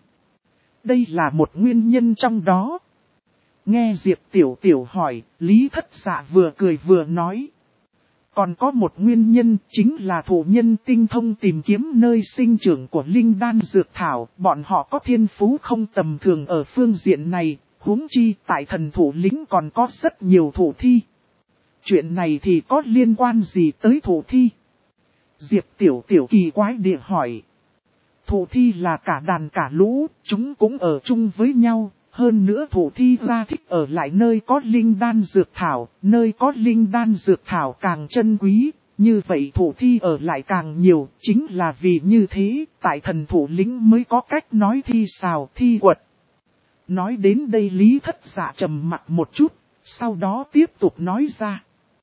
Đây là một nguyên nhân trong đó. Nghe Diệp Tiểu Tiểu hỏi, Lý Thất Dạ vừa cười vừa nói. Còn có một nguyên nhân chính là thủ nhân tinh thông tìm kiếm nơi sinh trưởng của linh đan dược thảo. Bọn họ có thiên phú không tầm thường ở phương diện này, huống chi tại thần thủ lĩnh còn có rất nhiều thủ thi. Chuyện này thì có liên quan gì tới thủ thi? Diệp Tiểu Tiểu kỳ quái địa hỏi. Thủ thi là cả đàn cả lũ, chúng cũng ở chung với nhau. Hơn nữa thủ thi ra thích ở lại nơi có linh đan dược thảo, nơi có linh đan dược thảo càng chân quý, như vậy thủ thi ở lại càng nhiều, chính là vì như thế, tại thần thủ lĩnh mới có cách nói thi xào, thi quật. Nói đến đây Lý Thất Dạ trầm mặt một chút, sau đó tiếp tục nói ra.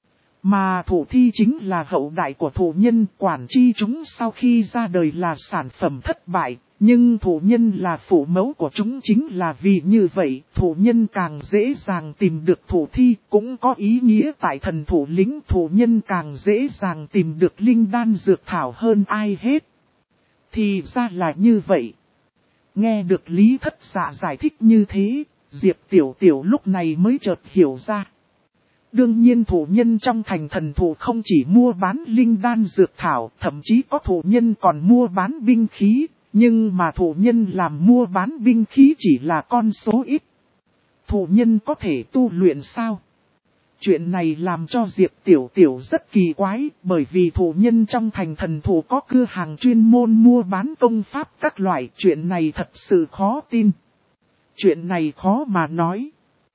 Mà thủ thi chính là hậu đại của thủ nhân, quản chi chúng sau khi ra đời là sản phẩm thất bại. Nhưng thủ nhân là phụ mẫu của chúng, chính là vì như vậy, thủ nhân càng dễ dàng tìm được thủ thi, cũng có ý nghĩa tại thần thủ lĩnh thủ nhân càng dễ dàng tìm được linh đan dược thảo hơn ai hết. Thì ra là như vậy. Nghe được Lý Thất Dạ giải thích như thế, Diệp Tiểu Tiểu lúc này mới chợt hiểu ra. Đương nhiên thủ nhân trong thành thần thủ không chỉ mua bán linh đan dược thảo, thậm chí có thủ nhân còn mua bán binh khí. Nhưng mà thủ nhân làm mua bán binh khí chỉ là con số ít. Thủ nhân có thể tu luyện sao? Chuyện này làm cho Diệp Tiểu Tiểu rất kỳ quái, bởi vì thủ nhân trong thành thần thủ có cửa hàng chuyên môn mua bán công pháp các loại. Chuyện này thật sự khó tin. Chuyện này khó mà nói.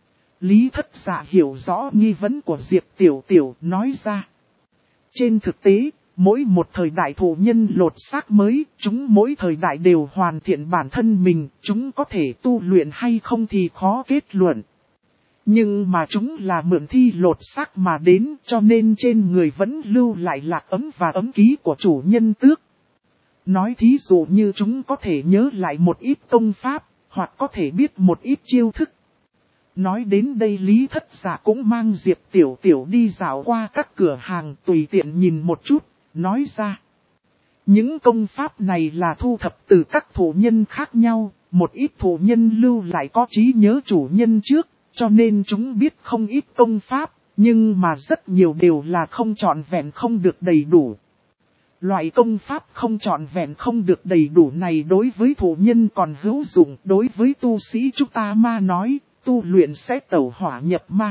Lý Thất Dạ hiểu rõ nghi vấn của Diệp Tiểu Tiểu, nói ra. Trên thực tế, mỗi một thời đại thủ nhân lột xác mới, chúng mỗi thời đại đều hoàn thiện bản thân mình, chúng có thể tu luyện hay không thì khó kết luận. Nhưng mà chúng là mượn thi lột xác mà đến, cho nên trên người vẫn lưu lại lạc ấm và ấm ký của chủ nhân tước. Nói thí dụ như chúng có thể nhớ lại một ít công pháp, hoặc có thể biết một ít chiêu thức. Nói đến đây Lý Thất Dạ cũng mang Diệp Tiểu Tiểu đi dạo qua các cửa hàng tùy tiện nhìn một chút, nói ra. Những công pháp này là thu thập từ các thủ nhân khác nhau, một ít thủ nhân lưu lại có trí nhớ chủ nhân trước, cho nên chúng biết không ít công pháp, nhưng mà rất nhiều đều là không trọn vẹn không được đầy đủ. Loại công pháp không trọn vẹn không được đầy đủ này đối với thủ nhân còn hữu dụng, đối với tu sĩ chúng ta mà nói, tu luyện sẽ tẩu hỏa nhập ma.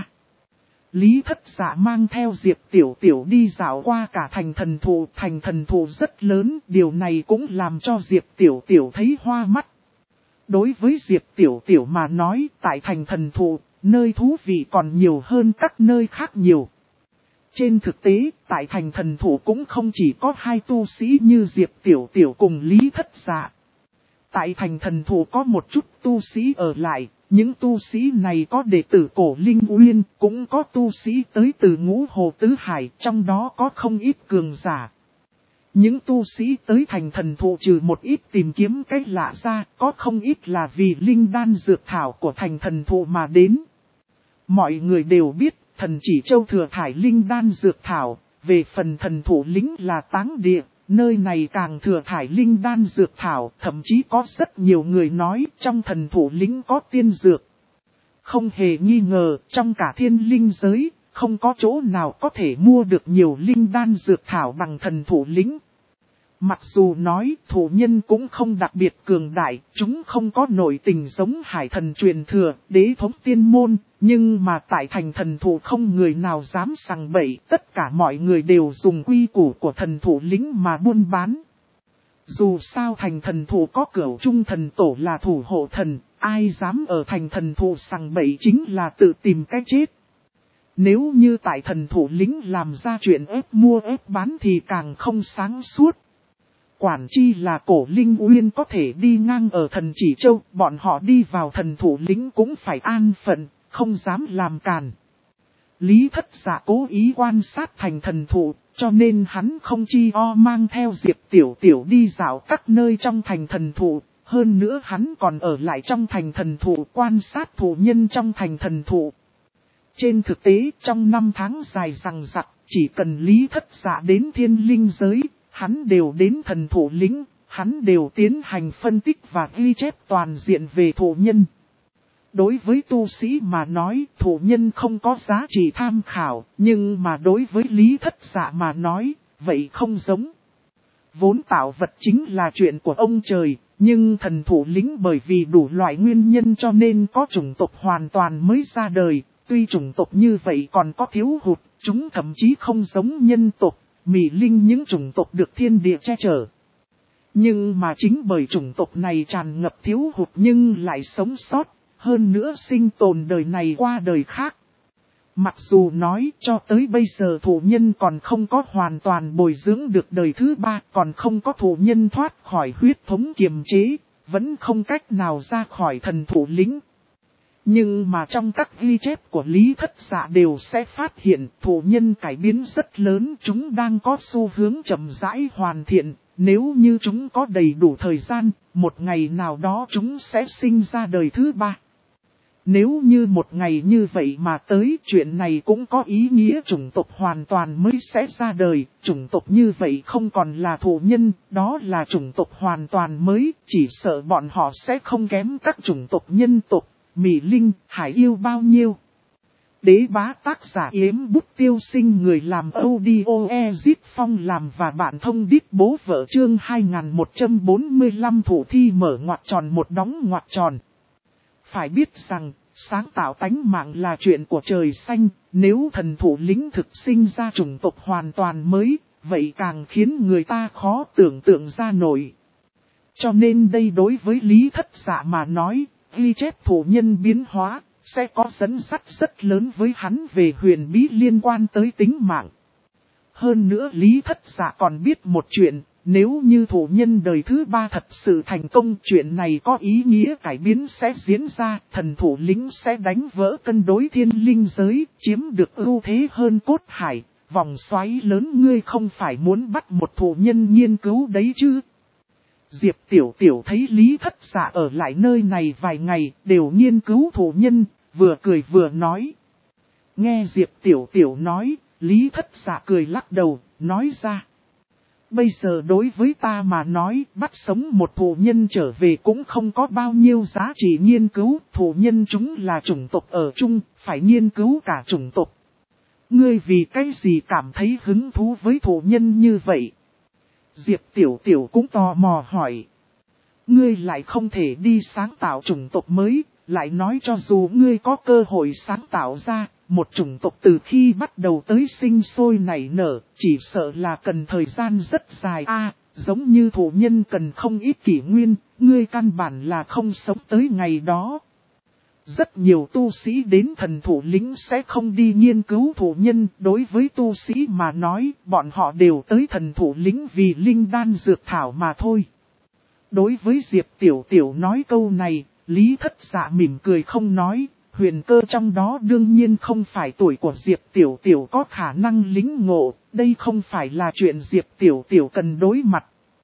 Lý Thất Dạ mang theo Diệp Tiểu Tiểu đi dạo qua cả thành thần thụ rất lớn, điều này cũng làm cho Diệp Tiểu Tiểu thấy hoa mắt. Đối với Diệp Tiểu Tiểu mà nói, tại thành thần thụ, nơi thú vị còn nhiều hơn các nơi khác nhiều. Trên thực tế, tại thành thần thụ cũng không chỉ có hai tu sĩ như Diệp Tiểu Tiểu cùng Lý Thất Dạ. Tại thành thần thụ có một chút tu sĩ ở lại, những tu sĩ này có đệ tử Cổ Linh Uyên, cũng có tu sĩ tới từ Ngũ Hồ Tứ Hải, trong đó có không ít cường giả. Những tu sĩ tới thành thần thụ trừ một ít tìm kiếm cách lạ ra, có không ít là vì linh đan dược thảo của thành thần thụ mà đến. Mọi người đều biết, thần chỉ châu thừa thải linh đan dược thảo, về phần thần thụ lĩnh là táng địa, nơi này càng thừa thải linh đan dược thảo, thậm chí có rất nhiều người nói trong thần thụ lĩnh có tiên dược. Không hề nghi ngờ, trong cả thiên linh giới, không có chỗ nào có thể mua được nhiều linh đan dược thảo bằng thần thụ lĩnh. Mặc dù nói thụ nhân cũng không đặc biệt cường đại, chúng không có nội tình giống hải thần truyền thừa, đế thống tiên môn, nhưng mà tại thành thần thụ không người nào dám sằng bậy, tất cả mọi người đều dùng quy củ của thần thụ lĩnh mà buôn bán. Dù sao thành thần thụ có cửu trung thần tổ là thủ hộ thần, ai dám ở thành thần thụ sằng bậy chính là tự tìm cái chết. Nếu như tại thần thụ lĩnh làm ra chuyện ép mua ép bán thì càng không sáng suốt. Quản chi là Cổ Linh Uyên có thể đi ngang ở thần chỉ châu, bọn họ đi vào thần thủ lĩnh cũng phải an phận, không dám làm càn. Lý Thất Dạ cố ý quan sát thành thần thụ, cho nên hắn không chi mang theo Diệp Tiểu Tiểu đi dạo các nơi trong thành thần thụ, hơn nữa hắn còn ở lại trong thành thần thụ quan sát thụ nhân trong thành thần thụ. Trên thực tế, trong 5 tháng dài dằng dặc, chỉ cần Lý Thất Dạ đến thiên linh giới, hắn đều đến thần thụ lĩnh, hắn đều tiến hành phân tích và ghi chép toàn diện về thụ nhân. Đối với tu sĩ mà nói, thụ nhân không có giá trị tham khảo, nhưng mà đối với Lý Thất Dạ mà nói, vậy không giống. Vốn tạo vật chính là chuyện của ông trời, nhưng thần thụ lĩnh bởi vì đủ loại nguyên nhân cho nên có chủng tộc hoàn toàn mới ra đời, tuy chủng tộc như vậy còn có thiếu hụt, chúng thậm chí không giống nhân tộc. Mị linh những chủng tộc được thiên địa che chở. Nhưng mà chính bởi chủng tộc này tràn ngập thiếu hụt nhưng lại sống sót, hơn nữa sinh tồn đời này qua đời khác. Mặc dù nói cho tới bây giờ thụ nhân còn không có hoàn toàn bồi dưỡng được đời thứ 3, còn không có thụ nhân thoát khỏi huyết thống kiềm chế, vẫn không cách nào ra khỏi thần thụ lĩnh. Nhưng mà trong các ghi chép của Lý Thất Dạ đều sẽ phát hiện thụ nhân cải biến rất lớn, chúng đang có xu hướng chậm rãi hoàn thiện, nếu như chúng có đầy đủ thời gian, một ngày nào đó chúng sẽ sinh ra đời thứ 3. Nếu như một ngày như vậy mà tới, chuyện này cũng có ý nghĩa chủng tộc hoàn toàn mới sẽ ra đời, chủng tộc như vậy không còn là thụ nhân, đó là chủng tộc hoàn toàn mới, chỉ sợ bọn họ sẽ không kém các chủng tộc nhân tộc. Mị linh, hải yêu bao nhiêu? Đế bá tác giả Yếm Bút Tiêu Sinh, người làm audio Ezit Phong làm và bạn thông đít bố vợ chương 2145 thủ thi mở ngoặc tròn một đóng ngoặc tròn. Phải biết rằng, sáng tạo tánh mạng là chuyện của trời xanh, nếu thần thủ lĩnh thực sinh ra chủng tộc hoàn toàn mới, vậy càng khiến người ta khó tưởng tượng ra nổi. Cho nên đây đối với Lý Thất Dạ mà nói, ghi chép thủ nhân biến hóa, sẽ có dẫn dắt rất lớn với hắn về huyền bí liên quan tới tính mạng. Hơn nữa Lý Thất Dạ còn biết một chuyện, nếu như thủ nhân đời thứ 3 thật sự thành công, chuyện này có ý nghĩa cải biến sẽ diễn ra, thần thủ lĩnh sẽ đánh vỡ cân đối thiên linh giới, chiếm được ưu thế hơn cốt hải, vòng xoáy lớn, ngươi không phải muốn bắt một thủ nhân nghiên cứu đấy chứ. Diệp Tiểu Tiểu thấy Lý Thất Dạ ở lại nơi này vài ngày, đều nghiên cứu thủ nhân, vừa cười vừa nói. Nghe Diệp Tiểu Tiểu nói, Lý Thất Dạ cười lắc đầu, nói ra. Bây giờ đối với ta mà nói, bắt sống một thủ nhân trở về cũng không có bao nhiêu giá trị nghiên cứu, thủ nhân chúng là chủng tộc ở chung, phải nghiên cứu cả chủng tộc. Ngươi vì cái gì cảm thấy hứng thú với thủ nhân như vậy? Diệp Tiểu Tiểu cũng tò mò hỏi. Ngươi lại không thể đi sáng tạo chủng tộc mới, lại nói cho dù ngươi có cơ hội sáng tạo ra, một chủng tộc từ khi bắt đầu tới sinh sôi nảy nở, chỉ sợ là cần thời gian rất dài giống như thủ nhân cần không ít kỷ nguyên, ngươi căn bản là không sống tới ngày đó. Rất nhiều tu sĩ đến thần thủ lĩnh sẽ không đi nghiên cứu thủ nhân, đối với tu sĩ mà nói, bọn họ đều tới thần thủ lĩnh vì linh đan dược thảo mà thôi. Đối với Diệp Tiểu Tiểu nói câu này, Lý Thất Dạ mỉm cười không nói, huyền cơ trong đó đương nhiên không phải tuổi của Diệp Tiểu Tiểu có khả năng lĩnh ngộ, đây không phải là chuyện Diệp Tiểu Tiểu cần đối mặt.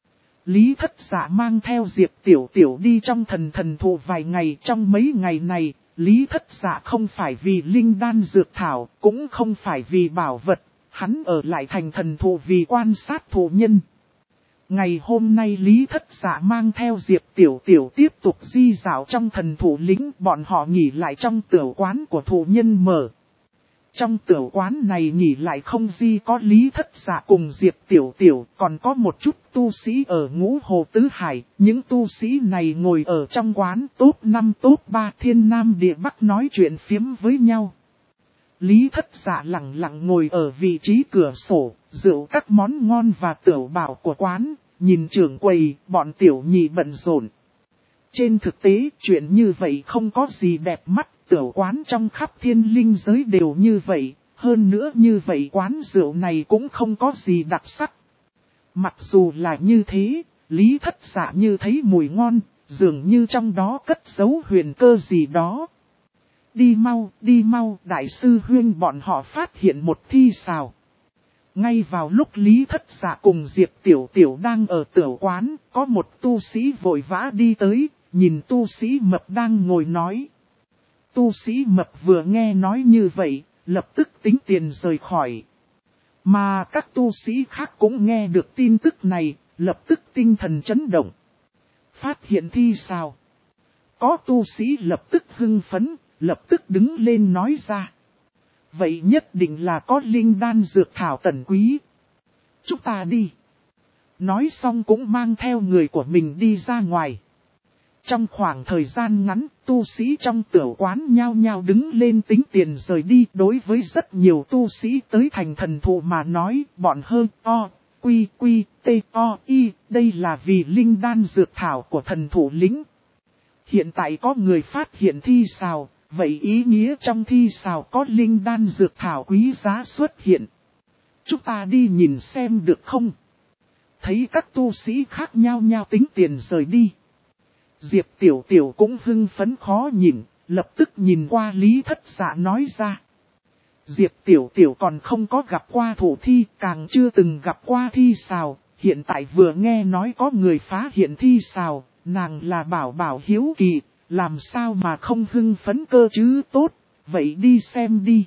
Lý Thất Dạ mang theo Diệp Tiểu Tiểu đi trong thần thụ vài ngày, trong mấy ngày này, Lý Thất Dạ không phải vì linh đan dược thảo, cũng không phải vì bảo vật, hắn ở lại thành thần thụ vì quan sát thụ nhân. Ngày hôm nay Lý Thất Dạ mang theo Diệp Tiểu Tiểu tiếp tục di dạo trong thần thủ lĩnh, bọn họ nghỉ lại trong tiểu quán của thụ nhân mở. Trong tiểu quán này nghỉ lại không gì có Lý Thất Dạ cùng Diệp Tiểu Tiểu, còn có một chút tu sĩ ở Ngũ Hồ Tứ Hải, những tu sĩ này ngồi ở trong quán top 5 top 3 thiên nam địa bắc nói chuyện phiếm với nhau. Lý Thất Dạ lặng lặng ngồi ở vị trí cửa sổ, rượu các món ngon và tiểu bảo của quán, nhìn trưởng quầy, bọn tiểu nhị bận rộn. Trên thực tế, chuyện như vậy không có gì đẹp mắt, tiểu quán trong khắp thiên linh giới đều như vậy, hơn nữa như vậy quán rượu này cũng không có gì đặc sắc. Mặc dù là như thế, Lý Thất Dạ như thấy mùi ngon, dường như trong đó cất giấu huyền cơ gì đó. Đi mau, đại sư huyên bọn họ phát hiện một thi xào. Ngay vào lúc Lý Thất Dạ cùng Diệp Tiểu Tiểu đang ở tiểu quán, có một tu sĩ vội vã đi tới, nhìn tu sĩ mập đang ngồi nói. Tu sĩ mập vừa nghe nói như vậy, lập tức tính tiền rời khỏi. Mà các tu sĩ khác cũng nghe được tin tức này, lập tức tinh thần chấn động. Phát hiện thi xào. Có tu sĩ lập tức hưng phấn, lập tức đứng lên nói ra. Vậy nhất định là có linh đan dược thảo tần quý. Chúng ta đi. Nói xong cũng mang theo người của mình đi ra ngoài. Trong khoảng thời gian ngắn, tu sĩ trong tiểu quán nhao nhao đứng lên tính tiền rời đi. Đối với rất nhiều tu sĩ tới thành thần thụ mà nói, bọn hơn o, quy, t, o, y, đây là vì linh đan dược thảo của thần thủ lĩnh. Hiện tại có người phát hiện thi xào. Vậy ý nghĩa trong thi xào có linh đan dược thảo quý giá xuất hiện. Chúng ta đi nhìn xem được không? Thấy các tu sĩ khác nhau nhau tính tiền rời đi. Diệp Tiểu Tiểu cũng hưng phấn khó nhìn, lập tức nhìn qua Lý Thất Dạ nói ra. Diệp Tiểu Tiểu còn không có gặp qua thủ thi, càng chưa từng gặp qua thi xào, hiện tại vừa nghe nói có người phá hiện thi xào, nàng là bảo hiếu kỳ. Làm sao mà không hưng phấn cơ chứ tốt, vậy đi xem đi.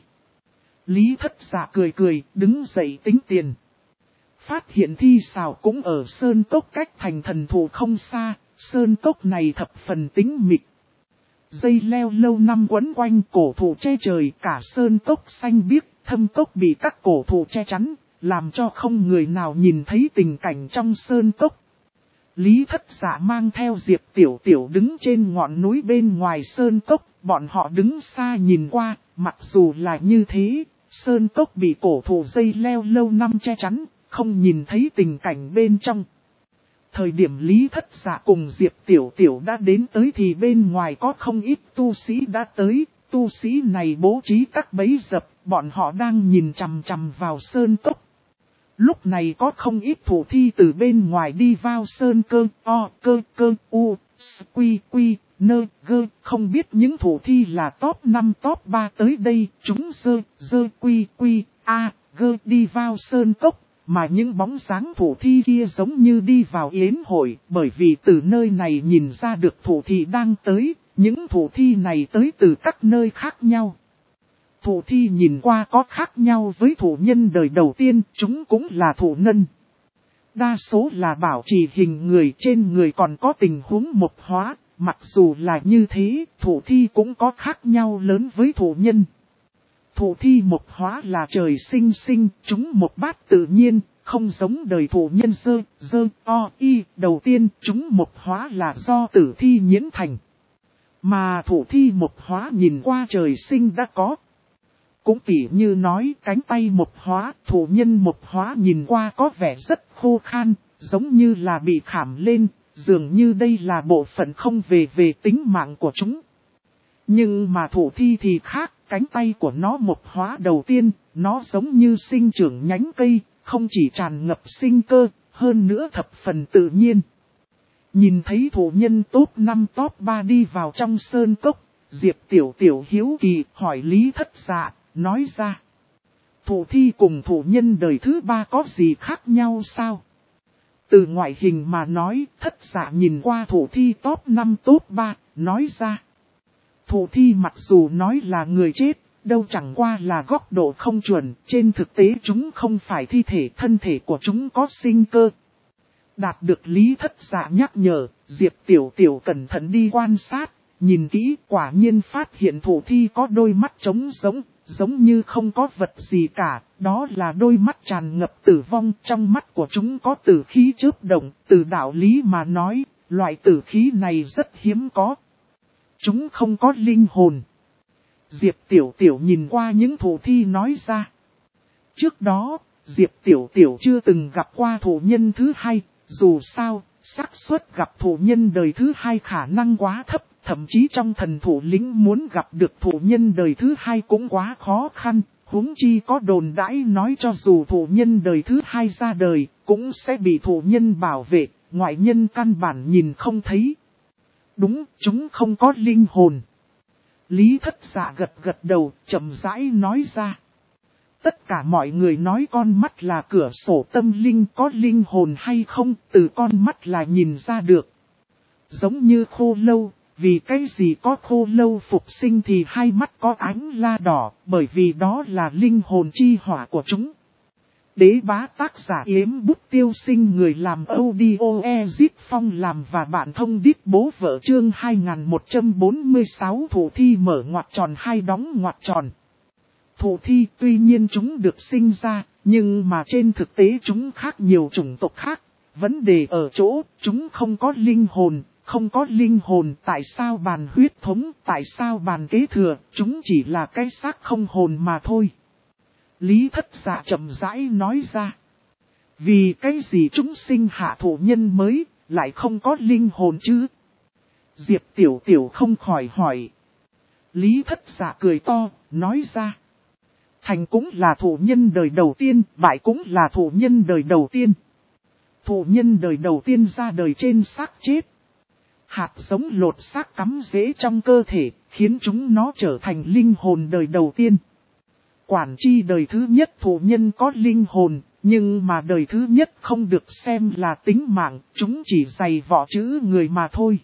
Lý Thất Dạ cười, đứng dậy tính tiền. Phát hiện thi xào cũng ở sơn cốc cách thành thần thụ không xa, sơn cốc này thập phần tĩnh mịch. Dây leo lâu năm quấn quanh cổ thụ che trời, cả sơn cốc xanh biếc, thâm cốc bị các cổ thụ che chắn, làm cho không người nào nhìn thấy tình cảnh trong sơn cốc. Lý Thất Dạ mang theo Diệp Tiểu Tiểu đứng trên ngọn núi bên ngoài sơn cốc, bọn họ đứng xa nhìn qua, mặc dù là như thế, sơn cốc bị cổ thụ dây leo lâu năm che chắn, không nhìn thấy tình cảnh bên trong. Thời điểm Lý Thất Dạ cùng Diệp Tiểu Tiểu đã đến tới thì bên ngoài có không ít tu sĩ đã tới, tu sĩ này bố trí các bẫy dập, bọn họ đang nhìn chằm chằm vào sơn cốc. Lúc này có không ít thủ thi từ bên ngoài đi vào sơn cơ, u, quy, nơ, gơ, không biết những thủ thi là top 5 top 3 tới đây, chúng dơ, quy, gơ đi vào sơn cốc, mà những bóng dáng thủ thi kia giống như đi vào yến hội, bởi vì từ nơi này nhìn ra được thủ thi đang tới, những thủ thi này tới từ các nơi khác nhau. Thủ thi nhìn qua có khác nhau với thủ nhân đời đầu tiên, chúng cũng là thủ nân. Đa số là bảo trì hình người, trên người còn có tình huống mộc hóa, mặc dù là như thế, thủ thi cũng có khác nhau lớn với thủ nhân. Thủ thi mộc hóa là trời sinh, chúng một bát tự nhiên, không giống đời thủ nhân đầu tiên, chúng mộc hóa là do tử thi nhiễm thành. Mà thủ thi mộc hóa nhìn qua trời sinh đã có. Cũng tỉ như nói cánh tay mộc hóa, thủ nhân mộc hóa nhìn qua có vẻ rất khô khan, giống như là bị khảm lên, dường như đây là bộ phận không về tính mạng của chúng. Nhưng mà thủ thi thì khác, cánh tay của nó mộc hóa đầu tiên, nó giống như sinh trưởng nhánh cây, không chỉ tràn ngập sinh cơ, hơn nữa thập phần tự nhiên. Nhìn thấy thủ nhân top 5 top 3 đi vào trong sơn cốc, Diệp Tiểu Tiểu hiếu kỳ hỏi Lý Thất Dạ, nói ra. Thủ thi cùng thủ nhân đời thứ 3 có gì khác nhau sao? Từ ngoại hình mà nói, Thất Dạ nhìn qua thủ thi top 5 top 3, nói ra. Thủ thi mặc dù nói là người chết, đâu chẳng qua là góc độ không chuẩn, trên thực tế chúng không phải thi thể, thân thể của chúng có sinh cơ. Đạt được Lý Thất Dạ nhắc nhở, Diệp Tiểu Tiểu cẩn thận đi quan sát, nhìn kỹ quả nhiên phát hiện thủ thi có đôi mắt trống rỗng, giống như không có vật gì cả, đó là đôi mắt tràn ngập tử vong, trong mắt của chúng có tử khí chớp động, từ đạo lý mà nói, loại tử khí này rất hiếm có. Chúng không có linh hồn. Diệp Tiểu Tiểu nhìn qua những thủ thi nói ra. Trước đó, Diệp Tiểu Tiểu chưa từng gặp qua thủ nhân thứ hai, dù sao, xác suất gặp thủ nhân đời thứ hai khả năng quá thấp, thậm chí trong thần thủ lĩnh muốn gặp được thủ nhân đời thứ hai cũng quá khó khăn, huống chi có đồn đãi nói cho dù thủ nhân đời thứ hai ra đời, cũng sẽ bị thủ nhân bảo vệ, ngoại nhân căn bản nhìn không thấy. Đúng, chúng không có linh hồn. Lý Thất Dạ gật gật đầu, chậm rãi nói ra. Tất cả mọi người nói con mắt là cửa sổ tâm linh, có linh hồn hay không, từ con mắt là nhìn ra được. Giống như khô lâu, vì cái gì có khô lâu phục sinh thì hai mắt có ánh la đỏ, bởi vì đó là linh hồn chi hỏa của chúng. Đế bá tác giả Yếm Bút Tiêu Sinh, người làm audio Ezit Phong làm và bạn thông đít bố vợ chương 2146 thủ thi mở ngoặc tròn hai đóng ngoặc tròn. Thủ thi tuy nhiên chúng được sinh ra, nhưng mà trên thực tế chúng khác nhiều chủng tộc khác. Vấn đề ở chỗ, chúng không có linh hồn, không có linh hồn, tại sao bàn huyết thống, tại sao bàn kế thừa, chúng chỉ là cái xác không hồn mà thôi. Lý Thất Dạ chậm rãi nói ra. Vì cái gì chúng sinh hạ thủ nhân mới, lại không có linh hồn chứ? Diệp Tiểu Tiểu không khỏi hỏi. Lý Thất Dạ cười to, nói ra. Thành cũng là thủ nhân đời đầu tiên, bại cũng là thủ nhân đời đầu tiên. Thủ nhân đời đầu tiên ra đời trên xác chết. Hạt giống lột xác cắm rễ trong cơ thể, khiến chúng nó trở thành linh hồn đời đầu tiên. Quản chi đời thứ nhất thủ nhân có linh hồn, nhưng mà đời thứ nhất không được xem là tính mạng, chúng chỉ dày vỏ chữ người mà thôi.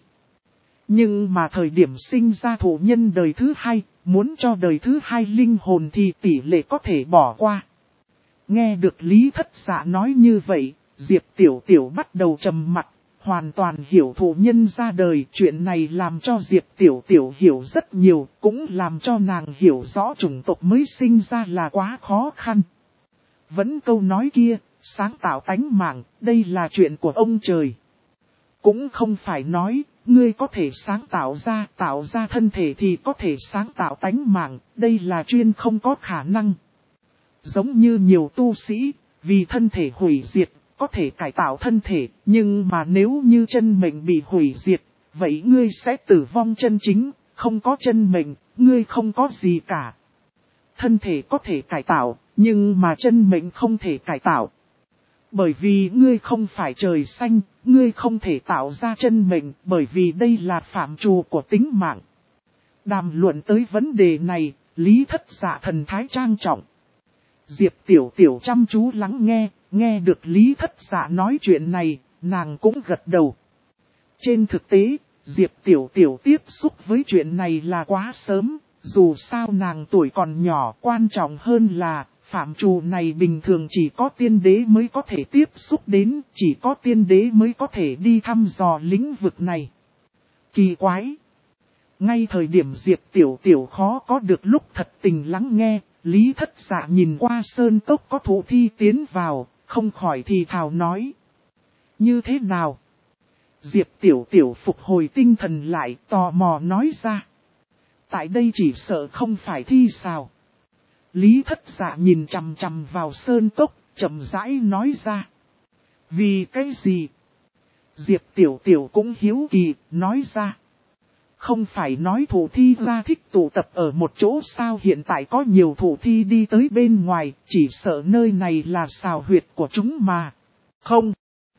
Nhưng mà thời điểm sinh ra thủ nhân đời thứ hai, muốn cho đời thứ hai linh hồn thì tỷ lệ có thể bỏ qua. Nghe được Lý Thất Dạ nói như vậy, Diệp Tiểu Tiểu bắt đầu trầm mặt, hoàn toàn hiểu thủ nhân ra đời. Chuyện này làm cho Diệp Tiểu Tiểu hiểu rất nhiều, cũng làm cho nàng hiểu rõ chủng tộc mới sinh ra là quá khó khăn. Vẫn câu nói kia, sáng tạo tánh mạng, đây là chuyện của ông trời. Cũng không phải nói, ngươi có thể sáng tạo ra thân thể thì có thể sáng tạo tánh mạng, đây là chuyên không có khả năng. Giống như nhiều tu sĩ, vì thân thể hủy diệt, có thể cải tạo thân thể, nhưng mà nếu như chân mệnh bị hủy diệt, vậy ngươi sẽ tử vong chân chính, không có chân mệnh, ngươi không có gì cả. Thân thể có thể cải tạo, nhưng mà chân mệnh không thể cải tạo. Bởi vì ngươi không phải trời xanh, ngươi không thể tạo ra chân mệnh, bởi vì đây là phạm trù của tính mạng. Đàm luận tới vấn đề này, Lý Thất Dạ thần thái trang trọng. Diệp Tiểu Tiểu chăm chú lắng nghe, nghe được Lý Thất Dạ nói chuyện này, nàng cũng gật đầu. Trên thực tế, Diệp Tiểu Tiểu tiếp xúc với chuyện này là quá sớm, dù sao nàng tuổi còn nhỏ, quan trọng hơn là phạm trù này bình thường chỉ có tiên đế mới có thể tiếp xúc đến, chỉ có tiên đế mới có thể đi thăm dò lĩnh vực này. Kỳ quái! Ngay thời điểm Diệp Tiểu Tiểu khó có được lúc thật tình lắng nghe, Lý Thất Dạ nhìn qua sơn cốc có thủ thi tiến vào, không khỏi thì thào nói. Như thế nào? Diệp Tiểu Tiểu phục hồi tinh thần lại, tò mò nói ra. Tại đây chỉ sợ không phải thi sao. Lý Thất Dạ nhìn chằm chằm vào sơn cốc, chậm rãi nói ra. Vì cái gì? Diệp Tiểu Tiểu cũng hiếu kỳ, nói ra. Không phải nói thủ thi ra thích tụ tập ở một chỗ sao, hiện tại có nhiều thủ thi đi tới bên ngoài, chỉ sợ nơi này là xào huyệt của chúng mà. Không.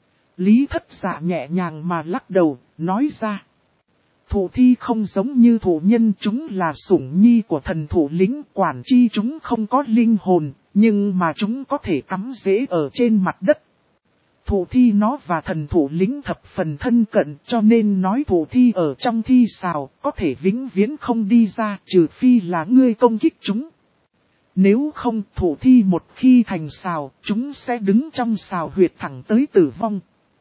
Lý Thất Dạ nhẹ nhàng mà lắc đầu, nói ra. Thủ thi không giống như thủ nhân, chúng là sủng nhi của thần thủ lĩnh, quản chi chúng không có linh hồn, nhưng mà chúng có thể cắm rễ ở trên mặt đất. Thủ thi nó và thần thủ lĩnh thập phần thân cận, cho nên nói thủ thi ở trong thi xào có thể vĩnh viễn không đi ra, trừ phi là ngươi công kích chúng. Nếu không, thủ thi một khi thành xào, chúng sẽ đứng trong xào huyệt thẳng tới tử vong.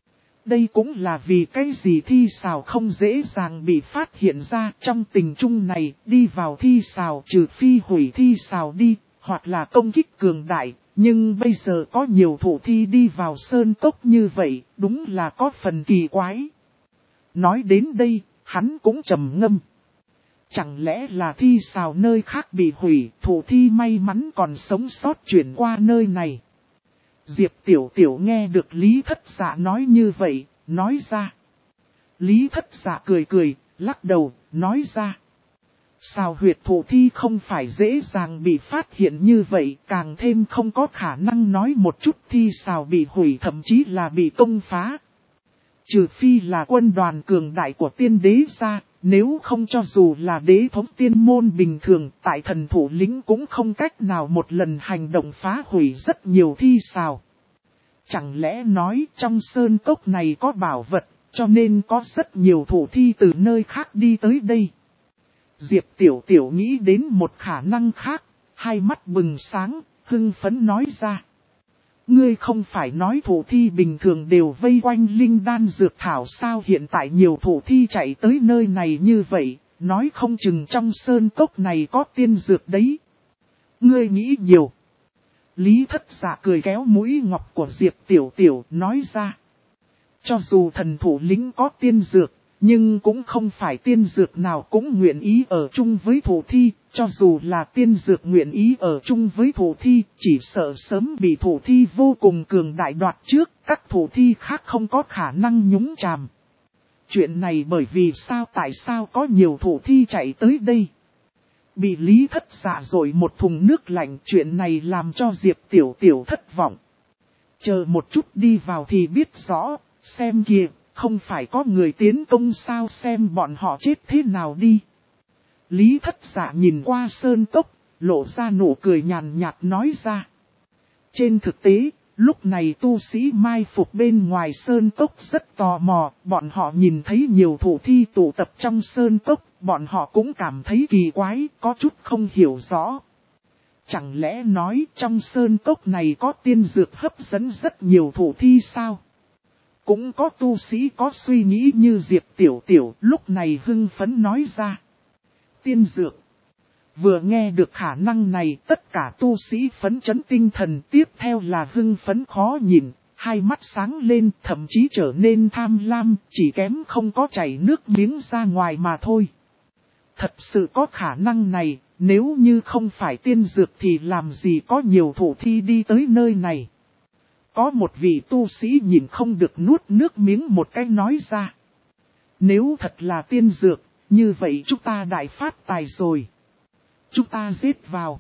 Đây cũng là vì cái gì thi xào không dễ dàng bị phát hiện ra. Trong tình chung này, đi vào thi xào trừ phi hủy thi xào đi, hoặc là công kích cường đại. Nhưng bây giờ có nhiều thủ thi đi vào sơn cốc như vậy, đúng là có phần kỳ quái. Nói đến đây, hắn cũng trầm ngâm. Chẳng lẽ là thi xào nơi khác bị hủy, thủ thi may mắn còn sống sót chuyển qua nơi này. Diệp Tiểu Tiểu nghe được Lý Thất Dạ nói như vậy, nói ra. Lý Thất Dạ cười cười, lắc đầu, nói ra. Xào huyệt thủ thi không phải dễ dàng bị phát hiện như vậy, càng thêm không có khả năng nói một chút thi xào bị hủy thậm chí là bị công phá. Trừ phi là quân đoàn cường đại của tiên đế ra, nếu không cho dù là đế thống tiên môn bình thường, tại thần thủ lĩnh cũng không cách nào một lần hành động phá hủy rất nhiều thi xào. Chẳng lẽ nói trong sơn cốc này có bảo vật, cho nên có rất nhiều thủ thi từ nơi khác đi tới đây. Diệp Tiểu Tiểu nghĩ đến một khả năng khác, hai mắt bừng sáng, hưng phấn nói ra. Ngươi không phải nói thủ thi bình thường đều vây quanh linh đan dược thảo sao, hiện tại nhiều thủ thi chạy tới nơi này như vậy, nói không chừng trong sơn cốc này có tiên dược đấy. Ngươi nghĩ nhiều. Lý Thất Dạ cười kéo mũi ngọc của Diệp Tiểu Tiểu nói ra. Cho dù thần thủ lĩnh có tiên dược, nhưng cũng không phải tiên dược nào cũng nguyện ý ở chung với thủ thi, cho dù là tiên dược nguyện ý ở chung với thủ thi, chỉ sợ sớm bị thủ thi vô cùng cường đại đoạt trước, các thủ thi khác không có khả năng nhúng chàm. Chuyện này bởi vì sao, tại sao có nhiều thủ thi chạy tới đây? Bị Lý Thất Dạ rồi một thùng nước lạnh, chuyện này làm cho Diệp Tiểu Tiểu thất vọng. Chờ một chút đi vào thì biết rõ, xem kìa. Không phải có người tiến công sao, xem bọn họ chết thế nào đi. Lý Thất Dạ nhìn qua sơn cốc, lộ ra nụ cười nhàn nhạt nói ra. Trên thực tế, lúc này tu sĩ mai phục bên ngoài sơn cốc rất tò mò, bọn họ nhìn thấy nhiều thủ thi tụ tập trong sơn cốc, bọn họ cũng cảm thấy kỳ quái, có chút không hiểu rõ. Chẳng lẽ nói trong sơn cốc này có tiên dược hấp dẫn rất nhiều thủ thi sao? Cũng có tu sĩ có suy nghĩ như Diệp Tiểu Tiểu, lúc này hưng phấn nói ra. Tiên dược. Vừa nghe được khả năng này, tất cả tu sĩ phấn chấn tinh thần, tiếp theo là hưng phấn khó nhìn, hai mắt sáng lên, thậm chí trở nên tham lam, chỉ kém không có chảy nước miếng ra ngoài mà thôi. Thật sự có khả năng này, nếu như không phải tiên dược thì làm gì có nhiều thủ thi đi tới nơi này. Có một vị tu sĩ nhìn không được nuốt nước miếng một cái nói ra. Nếu thật là tiên dược, như vậy chúng ta đại phát tài rồi. Chúng ta giết vào.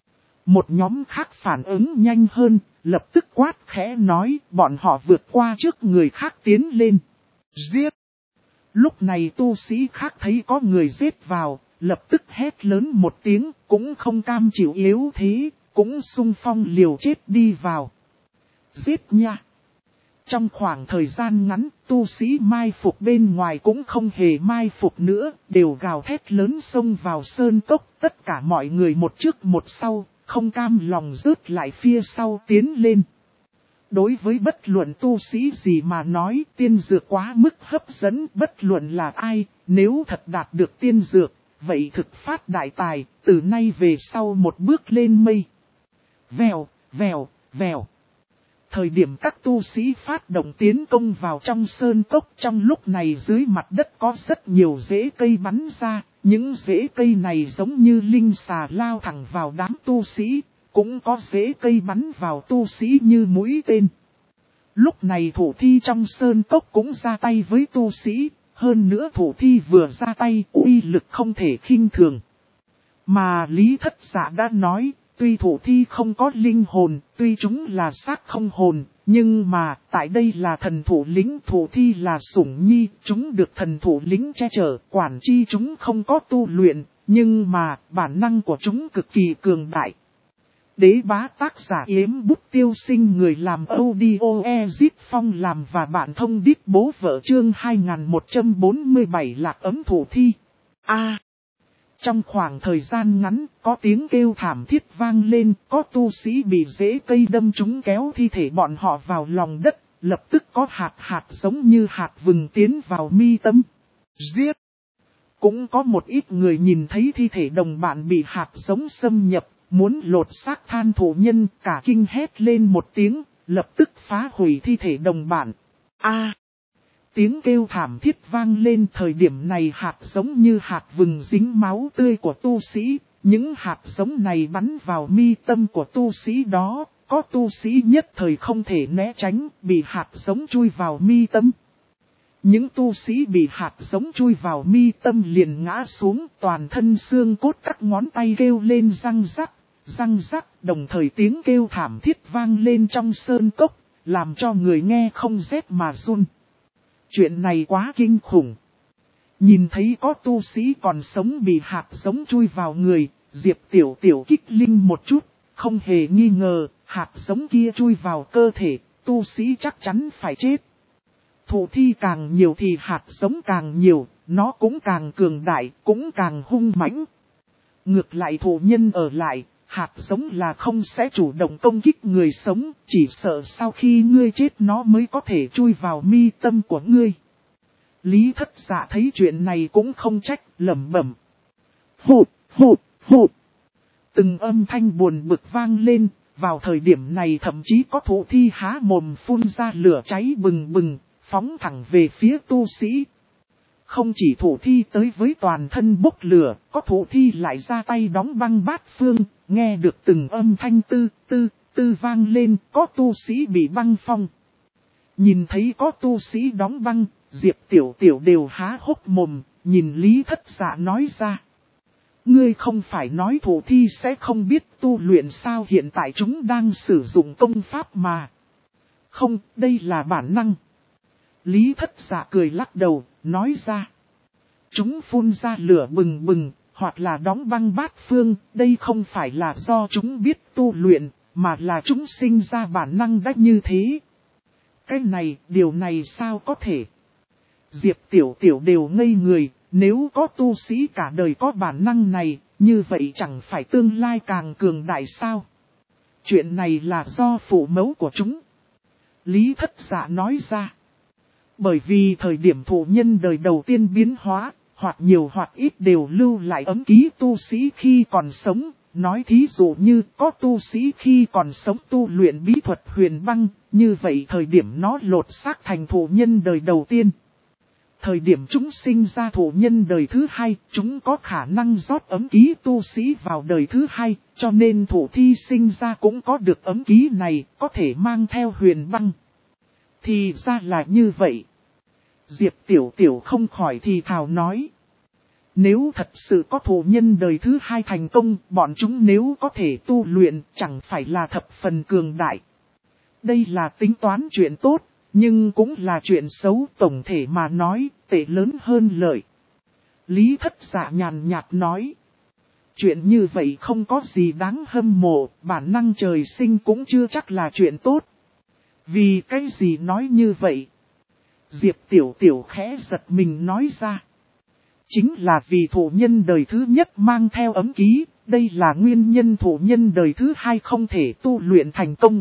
Một nhóm khác phản ứng nhanh hơn, lập tức quát khẽ nói, bọn họ vượt qua trước người khác tiến lên. Giết! Lúc này tu sĩ khác thấy có người giết vào, lập tức hét lớn một tiếng, cũng không cam chịu yếu thế, cũng xung phong liều chết đi vào. Giết nha! Trong khoảng thời gian ngắn, tu sĩ mai phục bên ngoài cũng không hề mai phục nữa, đều gào thét lớn xông vào sơn cốc, tất cả mọi người một trước một sau, không cam lòng rớt lại phía sau tiến lên. Đối với bất luận tu sĩ gì mà nói, tiên dược quá mức hấp dẫn, bất luận là ai, nếu thật đạt được tiên dược, vậy thực phát đại tài, từ nay về sau một bước lên mây. Vèo, vèo, vèo. Thời điểm các tu sĩ phát động tiến công vào trong sơn cốc, trong lúc này dưới mặt đất có rất nhiều rễ cây bắn ra, những rễ cây này giống như linh xà lao thẳng vào đám tu sĩ, cũng có rễ cây bắn vào tu sĩ như mũi tên. Lúc này thủ thi trong sơn cốc cũng ra tay với tu sĩ, Hơn nữa thủ thi vừa ra tay uy lực không thể khinh thường. Mà Lý Thất Dạ đã nói, tuy thủ thi không có linh hồn, tuy chúng là xác không hồn, nhưng mà tại đây là thần thủ lĩnh, thủ thi là sủng nhi, chúng được thần thủ lĩnh che chở, quản chi chúng không có tu luyện, nhưng mà bản năng của chúng cực kỳ cường đại. Đế bá tác giả Yếm Bút Tiêu Sinh, người làm audio Ezit Phong làm và bạn thông đít bố vợ, chương 2147 lạc ấm thủ thi. Trong khoảng thời gian ngắn, có tiếng kêu thảm thiết vang lên, có tu sĩ bị rễ cây đâm trúng kéo thi thể bọn họ vào lòng đất, lập tức có hạt giống như hạt vừng tiến vào mi tâm. Giết! Cũng có một ít người nhìn thấy thi thể đồng bạn bị hạt giống xâm nhập, muốn lột xác than thủ nhân, cả kinh hét lên một tiếng, lập tức phá hủy thi thể đồng bạn. Tiếng kêu thảm thiết vang lên, thời điểm này hạt giống như hạt vừng dính máu tươi của tu sĩ, những hạt giống này bắn vào mi tâm của tu sĩ đó, có tu sĩ nhất thời không thể né tránh, bị hạt giống chui vào mi tâm. Những tu sĩ bị hạt giống chui vào mi tâm liền ngã xuống, toàn thân xương cốt các ngón tay kêu lên răng rắc, đồng thời tiếng kêu thảm thiết vang lên trong sơn cốc, làm cho người nghe không rét mà run. Chuyện này quá kinh khủng. Nhìn thấy có tu sĩ còn sống bị hạt giống chui vào người, Diệp Tiểu Tiểu kích linh một chút, không hề nghi ngờ, hạt giống kia chui vào cơ thể, tu sĩ chắc chắn phải chết. Thủ thi càng nhiều thì hạt giống càng nhiều, nó cũng càng cường đại, cũng càng hung mãnh. Ngược lại thủ nhân ở lại, hạt giống là không sẽ chủ động công kích người sống, chỉ sợ sau khi ngươi chết nó mới có thể chui vào mi tâm của ngươi. Lý Thất Dạ thấy chuyện này cũng không trách, lẩm bẩm. Phụt. Từng âm thanh buồn bực vang lên, vào thời điểm này thậm chí có thủ thi há mồm phun ra lửa cháy bừng bừng, phóng thẳng về phía tu sĩ. Không chỉ thủ thi tới với toàn thân bốc lửa, có thủ thi lại ra tay đóng băng bát phương, nghe được từng âm thanh tư vang lên, có tu sĩ bị băng phong. Nhìn thấy có tu sĩ đóng băng, Diệp Tiểu Tiểu đều há hốc mồm, nhìn Lý Thất Dạ nói ra. Ngươi không phải nói thủ thi sẽ không biết tu luyện sao, hiện tại chúng đang sử dụng công pháp mà. Không, đây là bản năng. Lý Thất Dạ cười lắc đầu, nói ra. Chúng phun ra lửa bừng bừng, hoặc là đóng băng bát phương, đây không phải là do chúng biết tu luyện, mà là chúng sinh ra bản năng đã như thế. Điều này sao có thể? Diệp Tiểu Tiểu đều ngây người, nếu có tu sĩ cả đời có bản năng này, như vậy chẳng phải tương lai càng cường đại sao? Chuyện này là do phụ mẫu của chúng. Lý Thất Dạ nói ra. Bởi vì thời điểm thủ nhân đời đầu tiên biến hóa, hoặc nhiều hoặc ít đều lưu lại ấm ký tu sĩ khi còn sống. Nói thí dụ như có tu sĩ khi còn sống tu luyện bí thuật huyền băng, như vậy thời điểm nó lột xác thành thủ nhân đời đầu tiên. Thời điểm chúng sinh ra thủ nhân đời thứ hai, chúng có khả năng rót ấm ký tu sĩ vào đời thứ hai, cho nên thủ thi sinh ra cũng có được ấm ký này, có thể mang theo huyền băng. Thì ra là như vậy. Diệp Tiểu Tiểu không khỏi thì thào nói. Nếu thật sự có thủ nhân đời thứ hai thành công, bọn chúng nếu có thể tu luyện chẳng phải là thập phần cường đại. Đây là tính toán chuyện tốt, nhưng cũng là chuyện xấu, tổng thể mà nói, tệ lớn hơn lợi. Lý Thất Dạ nhàn nhạt nói. Chuyện như vậy không có gì đáng hâm mộ, bản năng trời sinh cũng chưa chắc là chuyện tốt. Vì cái gì nói như vậy? Diệp Tiểu Tiểu khẽ giật mình nói ra. Chính là vì thủ nhân đời thứ nhất mang theo ấm ký, đây là nguyên nhân thủ nhân đời thứ hai không thể tu luyện thành công.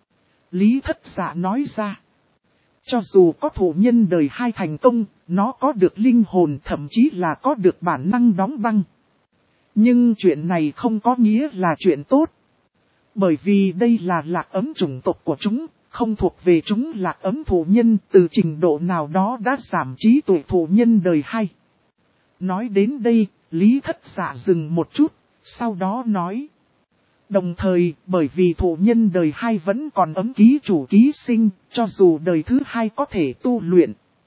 Lý Thất Dạ nói ra. Cho dù có thủ nhân đời hai thành công, nó có được linh hồn, thậm chí là có được bản năng đóng băng. Nhưng chuyện này không có nghĩa là chuyện tốt. Bởi vì đây là lạc ấm chủng tộc của chúng, không thuộc về chúng lạc ấm thủ nhân, từ trình độ nào đó đã giảm trí tuệ thủ nhân đời hai. Nói đến đây, Lý Thất Dạ dừng một chút, sau đó nói. Đồng thời, bởi vì thủ nhân đời hai vẫn còn ấm ký chủ ký sinh, cho dù đời thứ hai có thể tu luyện.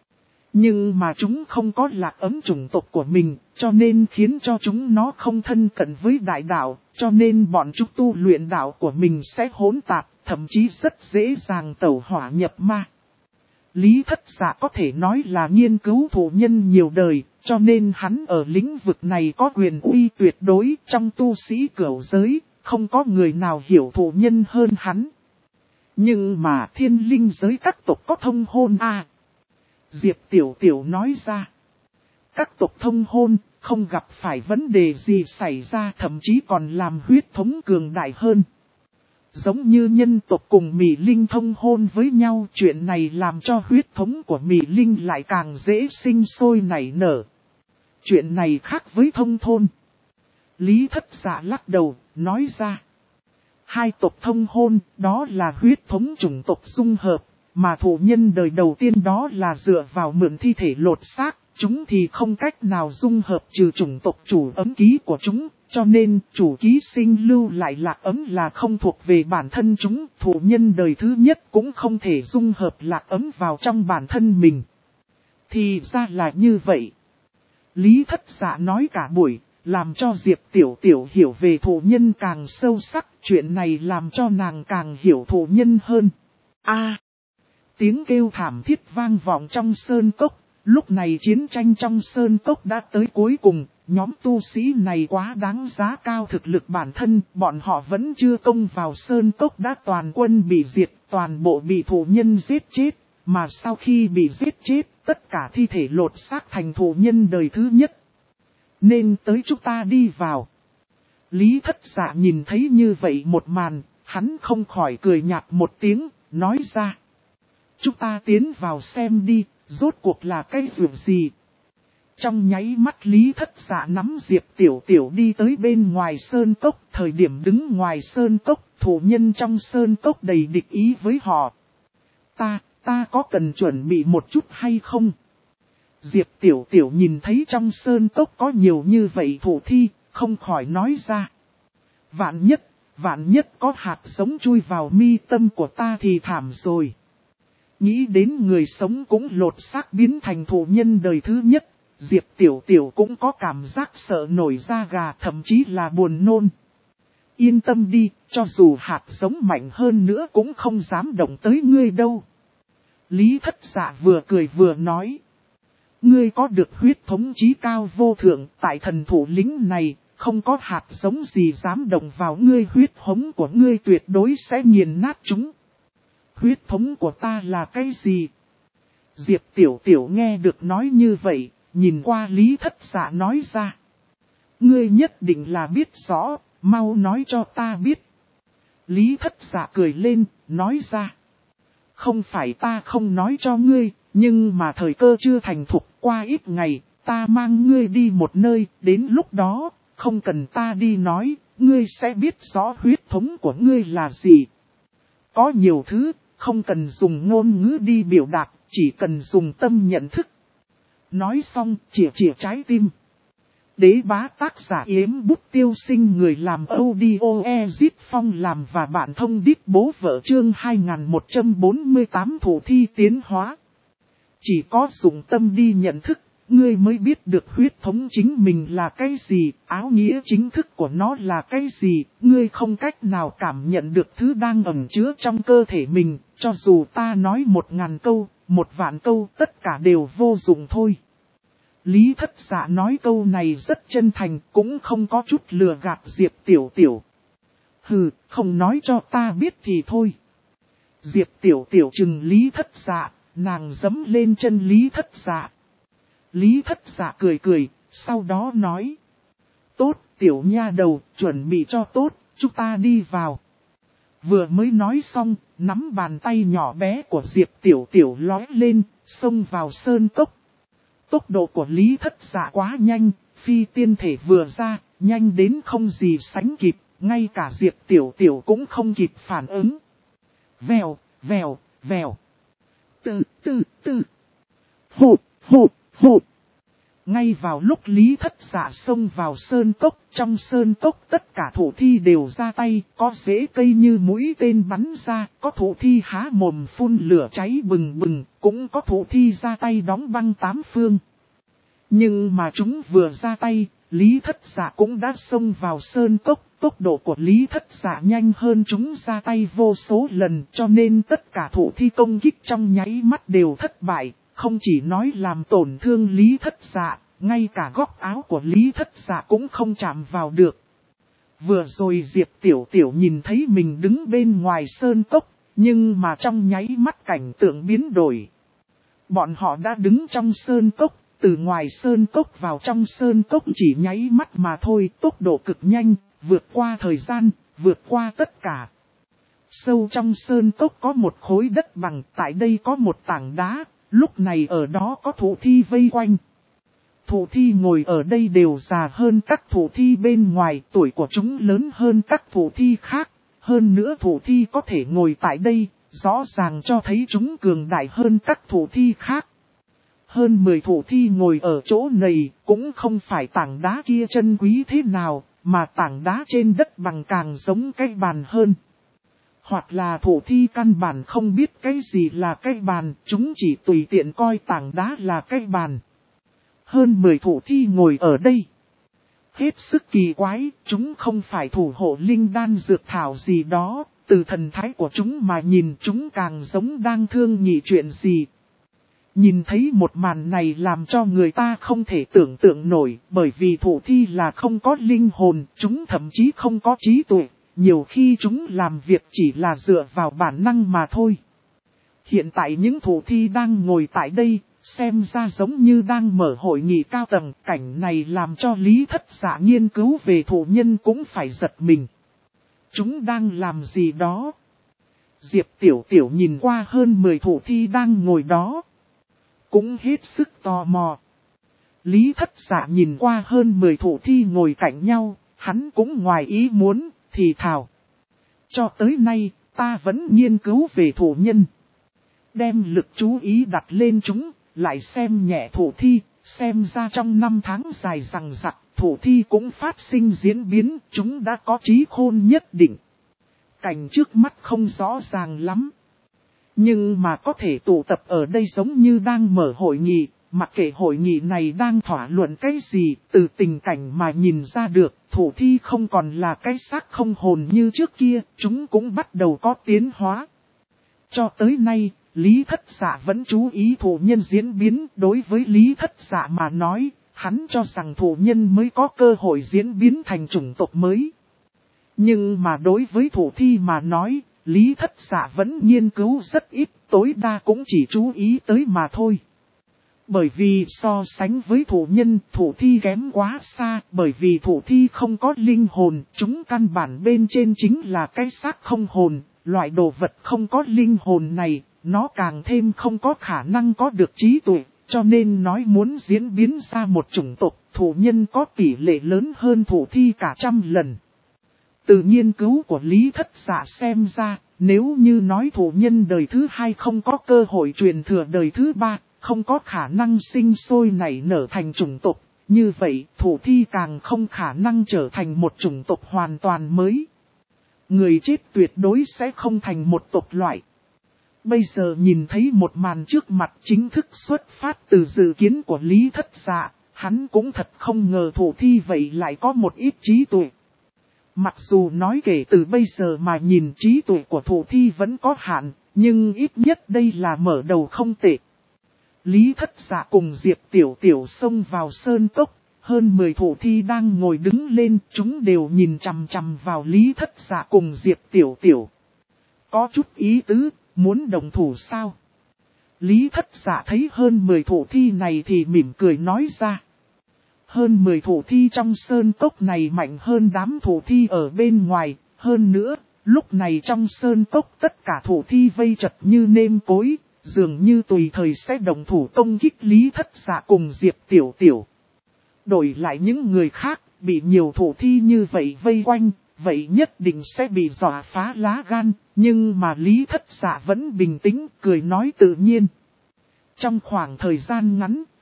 Nhưng mà chúng không có lạc ấm chủng tộc của mình, cho nên khiến cho chúng nó không thân cận với đại đạo, cho nên bọn chúng tu luyện đạo của mình sẽ hỗn tạp, thậm chí rất dễ dàng tẩu hỏa nhập ma. Lý Thất Dạ có thể nói là nghiên cứu thụ nhân nhiều đời, cho nên hắn ở lĩnh vực này có quyền uy tuyệt đối trong tu sĩ cửu giới, không có người nào hiểu thụ nhân hơn hắn. Nhưng mà thiên linh giới các tộc có thông hôn à? Diệp Tiểu Tiểu nói ra. Các tộc thông hôn, không gặp phải vấn đề gì xảy ra, thậm chí còn làm huyết thống cường đại hơn. Giống như nhân tộc cùng Mị Linh thông hôn với nhau, chuyện này làm cho huyết thống của Mị Linh lại càng dễ sinh sôi nảy nở. Chuyện này khác với thông thôn. Lý Thất Dạ lắc đầu, nói ra. Hai tộc thông hôn, đó là huyết thống chủng tộc dung hợp, mà thụ nhân đời đầu tiên đó là dựa vào mượn thi thể lột xác, chúng thì không cách nào dung hợp trừ chủng tộc chủ ấm ký của chúng, cho nên chủ ký sinh lưu lại lạc ấm là không thuộc về bản thân chúng, thụ nhân đời thứ nhất cũng không thể dung hợp lạc ấm vào trong bản thân mình. Thì ra là như vậy. Lý Thất Dạ nói cả buổi, làm cho Diệp Tiểu Tiểu hiểu về thụ nhân càng sâu sắc, chuyện này làm cho nàng càng hiểu thụ nhân hơn. Tiếng kêu thảm thiết vang vọng trong sơn cốc, lúc này chiến tranh trong sơn cốc đã tới cuối cùng, nhóm tu sĩ này quá đáng giá cao thực lực bản thân, bọn họ vẫn chưa công vào sơn cốc đã toàn quân bị diệt, toàn bộ bị thụ nhân giết chết, mà sau khi bị giết chết, tất cả thi thể lột xác thành thụ nhân đời thứ nhất. Nên tới chúng ta đi vào. Lý Thất Dạ nhìn thấy như vậy một màn, hắn không khỏi cười nhạt một tiếng, nói ra. Chúng ta tiến vào xem đi, rốt cuộc là cái chuyện gì. Trong nháy mắt Lý Thất Dạ nắm Diệp Tiểu Tiểu đi tới bên ngoài sơn cốc, thời điểm đứng ngoài sơn cốc, thụ nhân trong sơn cốc đầy địch ý với họ. Ta có cần chuẩn bị một chút hay không? Diệp Tiểu Tiểu nhìn thấy trong sơn cốc có nhiều như vậy thụ thi, không khỏi nói ra. Vạn nhất có hạt giống chui vào mi tâm của ta thì thảm rồi. Nghĩ đến người sống cũng lột xác biến thành thụ nhân đời thứ nhất, Diệp Tiểu Tiểu cũng có cảm giác sợ nổi da gà, thậm chí là buồn nôn. Yên tâm đi, cho dù hạt giống mạnh hơn nữa cũng không dám động tới ngươi đâu. Lý Thất Dạ vừa cười vừa nói. Ngươi có được huyết thống chí cao vô thượng, tại thần thủ lĩnh này, không có hạt giống gì dám động vào ngươi, huyết thống của ngươi tuyệt đối sẽ nghiền nát chúng. Huyết thống của ta là cái gì? Diệp Tiểu Tiểu nghe được nói như vậy, nhìn qua Lý Thất Dạ nói ra. Ngươi nhất định là biết rõ, mau nói cho ta biết. Lý Thất Dạ cười lên, nói ra. Không phải ta không nói cho ngươi, nhưng mà thời cơ chưa thành thục, qua ít ngày, ta mang ngươi đi một nơi, đến lúc đó, không cần ta đi nói, ngươi sẽ biết rõ huyết thống của ngươi là gì. Có nhiều thứ, không cần dùng ngôn ngữ đi biểu đạt, chỉ cần dùng tâm nhận thức. Nói xong, chĩa trái tim. Đế bá tác giả Yếm Bút Tiêu Sinh, người làm audio Ezit Phong làm và bạn thông đít bố vợ chương 2148 thủ thi tiến hóa. Chỉ có dùng tâm đi nhận thức, ngươi mới biết được huyết thống chính mình là cái gì, áo nghĩa chính thức của nó là cái gì, ngươi không cách nào cảm nhận được thứ đang ẩn chứa trong cơ thể mình, cho dù ta nói 1000 câu, 1.000.000 câu, tất cả đều vô dụng thôi. Lý Thất Dạ nói câu này rất chân thành, cũng không có chút lừa gạt Diệp Tiểu Tiểu. Hừ, không nói cho ta biết thì thôi. Diệp Tiểu Tiểu chừng Lý Thất Dạ, nàng giẫm lên chân Lý Thất Dạ. Lý Thất Dạ cười, sau đó nói. Tốt, tiểu nha đầu, chuẩn bị cho tốt, chúng ta đi vào. Vừa mới nói xong, nắm bàn tay nhỏ bé của Diệp Tiểu Tiểu lói lên, xông vào sơn cốc. Tốc độ của Lý Thất Dạ quá nhanh, phi tiên thể vừa ra, nhanh đến không gì sánh kịp, ngay cả Diệp Tiểu Tiểu cũng không kịp phản ứng. Vèo. Từ. Phụt. Ngay vào lúc Lý Thất Dạ xông vào sơn cốc, trong sơn cốc tất cả thủ thi đều ra tay, có rễ cây như mũi tên bắn ra, có thủ thi há mồm phun lửa cháy bừng bừng, cũng có thủ thi ra tay đóng băng tám phương. Nhưng mà chúng vừa ra tay, Lý Thất Dạ cũng đã xông vào sơn cốc, tốc độ của Lý Thất Dạ nhanh hơn chúng ra tay vô số lần, cho nên tất cả thủ thi công kích trong nháy mắt đều thất bại. Không chỉ nói làm tổn thương Lý Thất Dạ, ngay cả góc áo của Lý Thất Dạ cũng không chạm vào được. Vừa rồi Diệp Tiểu Tiểu nhìn thấy mình đứng bên ngoài sơn cốc, nhưng mà trong nháy mắt cảnh tượng biến đổi. Bọn họ đã đứng trong sơn cốc, từ ngoài sơn cốc vào trong sơn cốc chỉ nháy mắt mà thôi, tốc độ cực nhanh, vượt qua thời gian, vượt qua tất cả. Sâu trong sơn cốc có một khối đất bằng, tại đây có một tảng đá. Lúc này ở đó có thủ thi vây quanh. Thủ thi ngồi ở đây đều già hơn các thủ thi bên ngoài, tuổi của chúng lớn hơn các thủ thi khác. Hơn nữa thủ thi có thể ngồi tại đây, rõ ràng cho thấy chúng cường đại hơn các thủ thi khác. Hơn 10 thủ thi ngồi ở chỗ này, cũng không phải tảng đá kia chân quý thế nào, mà tảng đá trên đất bằng càng giống cái bàn hơn. Hoặc là thủ thi căn bản không biết cái gì là cái bàn, chúng chỉ tùy tiện coi tảng đá là cái bàn. Hơn 10 thủ thi ngồi ở đây. Hết sức kỳ quái, chúng không phải thủ hộ linh đan dược thảo gì đó, từ thần thái của chúng mà nhìn chúng càng giống đang thương nghị chuyện gì. Nhìn thấy một màn này làm cho người ta không thể tưởng tượng nổi, bởi vì thủ thi là không có linh hồn, chúng thậm chí không có trí tuệ. Nhiều khi chúng làm việc chỉ là dựa vào bản năng mà thôi. Hiện tại những thủ thi đang ngồi tại đây, xem ra giống như đang mở hội nghị cao tầng. Cảnh này làm cho Lý Thất Dạ nghiên cứu về thủ nhân cũng phải giật mình. Chúng đang làm gì đó? Diệp Tiểu Tiểu nhìn qua hơn 10 thủ thi đang ngồi đó. Cũng hết sức tò mò. Lý Thất Dạ nhìn qua hơn 10 thủ thi ngồi cạnh nhau, hắn cũng ngoài ý muốn. Thì thào. Cho tới nay, ta vẫn nghiên cứu về thủ nhân. Đem lực chú ý đặt lên chúng, lại xem nhẹ thủ thi, xem ra trong 5 tháng dài rằng rặc, thủ thi cũng phát sinh diễn biến, chúng đã có trí khôn nhất định. Cảnh trước mắt không rõ ràng lắm. Nhưng mà có thể tụ tập ở đây giống như đang mở hội nghị. Mặc kệ hội nghị này đang thảo luận cái gì, từ tình cảnh mà nhìn ra được, thủ thi không còn là cái xác không hồn như trước kia, chúng cũng bắt đầu có tiến hóa. Cho tới nay, Lý Thất Dạ vẫn chú ý thủ nhân diễn biến, đối với Lý Thất Dạ mà nói, hắn cho rằng thủ nhân mới có cơ hội diễn biến thành chủng tộc mới. Nhưng mà đối với thủ thi mà nói, Lý Thất Dạ vẫn nghiên cứu rất ít, tối đa cũng chỉ chú ý tới mà thôi. Bởi vì so sánh với thủ nhân, thủ thi kém quá xa, bởi vì thủ thi không có linh hồn, chúng căn bản bên trên chính là cái xác không hồn, loại đồ vật không có linh hồn này, nó càng thêm không có khả năng có được trí tuệ, cho nên nói muốn diễn biến ra một chủng tộc, thủ nhân có tỷ lệ lớn hơn thủ thi cả 100 lần. Từ nghiên cứu của Lý Thất Dạ xem ra, nếu như nói thủ nhân đời thứ 2 không có cơ hội truyền thừa đời thứ 3, không có khả năng sinh sôi nảy nở thành chủng tộc, như vậy thủ thi càng không khả năng trở thành một chủng tộc hoàn toàn mới. Người chết tuyệt đối sẽ không thành một tộc loại. Bây giờ nhìn thấy một màn trước mặt chính thức xuất phát từ dự kiến của Lý Thất Dạ, hắn cũng thật không ngờ thủ thi vậy lại có một ít trí tuệ. Mặc dù nói kể từ bây giờ mà nhìn trí tuệ của thủ thi vẫn có hạn, nhưng ít nhất đây là mở đầu không tệ. Lý Thất Dạ cùng Diệp Tiểu Tiểu xông vào sơn cốc, hơn 10 thủ thi đang ngồi đứng lên, chúng đều nhìn chằm chằm vào Lý Thất Dạ cùng Diệp Tiểu Tiểu. Có chút ý tứ, muốn đồng thủ sao? Lý Thất Dạ thấy hơn 10 thủ thi này thì mỉm cười nói ra. Hơn 10 thủ thi trong sơn cốc này mạnh hơn đám thủ thi ở bên ngoài, hơn nữa, lúc này trong sơn cốc tất cả thủ thi vây chật như nêm cối. Dường như tùy thời sẽ đồng thủ công kích Lý Thất Dạ cùng Diệp Tiểu Tiểu. Đổi lại những người khác, bị nhiều thủ thi như vậy vây quanh, vậy nhất định sẽ bị dọa phá lá gan, nhưng mà Lý Thất Dạ vẫn bình tĩnh, cười nói tự nhiên. Trong khoảng thời gian ngắn,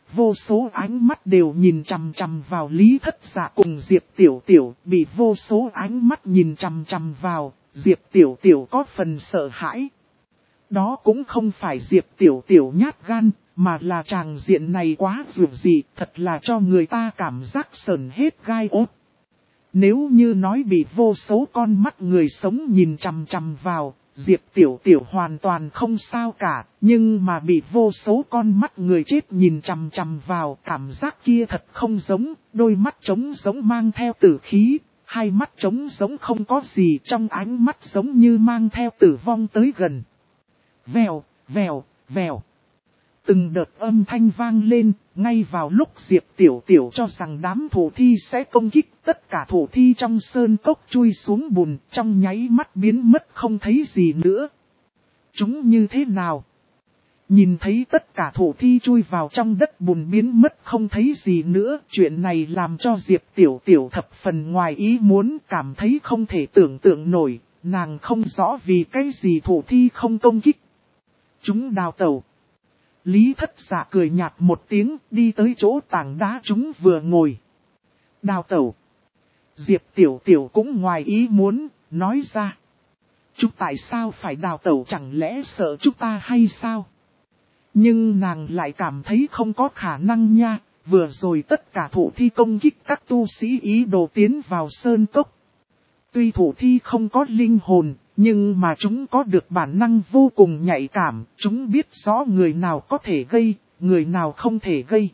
vô số ánh mắt đều nhìn chằm chằm vào Lý Thất Dạ cùng Diệp Tiểu Tiểu, bị vô số ánh mắt nhìn chằm chằm vào, Diệp Tiểu Tiểu có phần sợ hãi. Đó cũng không phải Diệp Tiểu Tiểu nhát gan, mà là tràng diện này quá dữ dị, thật là cho người ta cảm giác sởn hết gai ốt. Nếu như nói bị vô số con mắt người sống nhìn chằm chằm vào, Diệp Tiểu Tiểu hoàn toàn không sao cả, nhưng mà bị vô số con mắt người chết nhìn chằm chằm vào, cảm giác kia thật không giống, đôi mắt trống giống mang theo tử khí, hai mắt trống giống không có gì, trong ánh mắt giống như mang theo tử vong tới gần. Vèo, vèo, vèo. Từng đợt âm thanh vang lên, ngay vào lúc Diệp Tiểu Tiểu cho rằng đám thủ thi sẽ công kích, tất cả thủ thi trong sơn cốc chui xuống bùn, trong nháy mắt biến mất không thấy gì nữa. Chúng như thế nào? Nhìn thấy tất cả thủ thi chui vào trong đất bùn biến mất không thấy gì nữa, chuyện này làm cho Diệp Tiểu Tiểu thập phần ngoài ý muốn, cảm thấy không thể tưởng tượng nổi, nàng không rõ vì cái gì thủ thi không công kích. Chúng đào tẩu. Lý Thất Dạ cười nhạt một tiếng, đi tới chỗ tảng đá chúng vừa ngồi. Đào tẩu. Diệp Tiểu Tiểu cũng ngoài ý muốn, nói ra. Chúng tại sao phải đào tẩu, chẳng lẽ sợ chúng ta hay sao? Nhưng nàng lại cảm thấy không có khả năng nha, vừa rồi tất cả thủ thi công kích các tu sĩ ý đồ tiến vào sơn cốc. Tuy thủ thi không có linh hồn, nhưng mà chúng có được bản năng vô cùng nhạy cảm, chúng biết rõ người nào có thể gây, người nào không thể gây.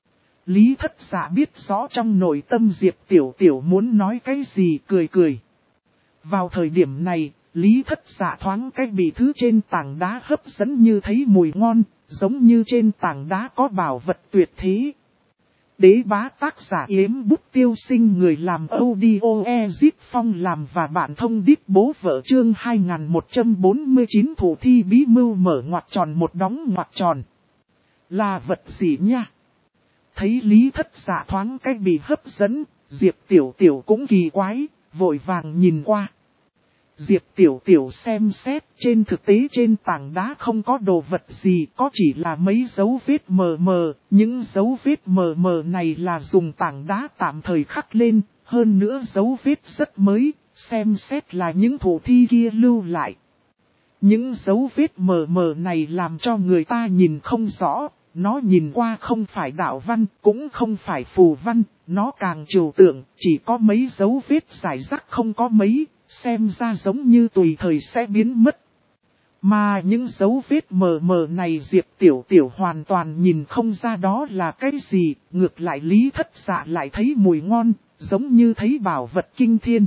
Lý Thất Dạ biết rõ trong nội tâm Diệp Tiểu Tiểu muốn nói cái gì, cười cười. Vào thời điểm này, Lý Thất Dạ thoáng cách bị thứ trên tảng đá hấp dẫn như thấy mùi ngon, giống như trên tảng đá có bảo vật tuyệt thế. Đế bá tác giả Yếm Bút Tiêu Sinh, người làm audio Ezit Phong làm và bạn thông đít bố vợ chương 2149 thủ thi bí mưu mở ngoặc tròn một đóng ngoặc tròn. Là vật gì nha? Thấy Lý Thất Dạ thoáng cách bị hấp dẫn, Diệp Tiểu Tiểu cũng kỳ quái, vội vàng nhìn qua. Diệp Tiểu Tiểu xem xét, trên thực tế trên tảng đá không có đồ vật gì, có chỉ là mấy dấu vết mờ mờ, những dấu vết mờ mờ này là dùng tảng đá tạm thời khắc lên, hơn nữa dấu vết rất mới, xem xét là những thủ thi kia lưu lại. Những dấu vết mờ mờ này làm cho người ta nhìn không rõ, nó nhìn qua không phải đạo văn, cũng không phải phù văn, nó càng trừu tượng, chỉ có mấy dấu vết rải rác không có mấy. Xem ra giống như tùy thời sẽ biến mất. Mà những dấu vết mờ mờ này Diệp Tiểu Tiểu hoàn toàn nhìn không ra đó là cái gì. Ngược lại Lý Thất Dạ lại thấy mùi ngon, giống như thấy bảo vật kinh thiên.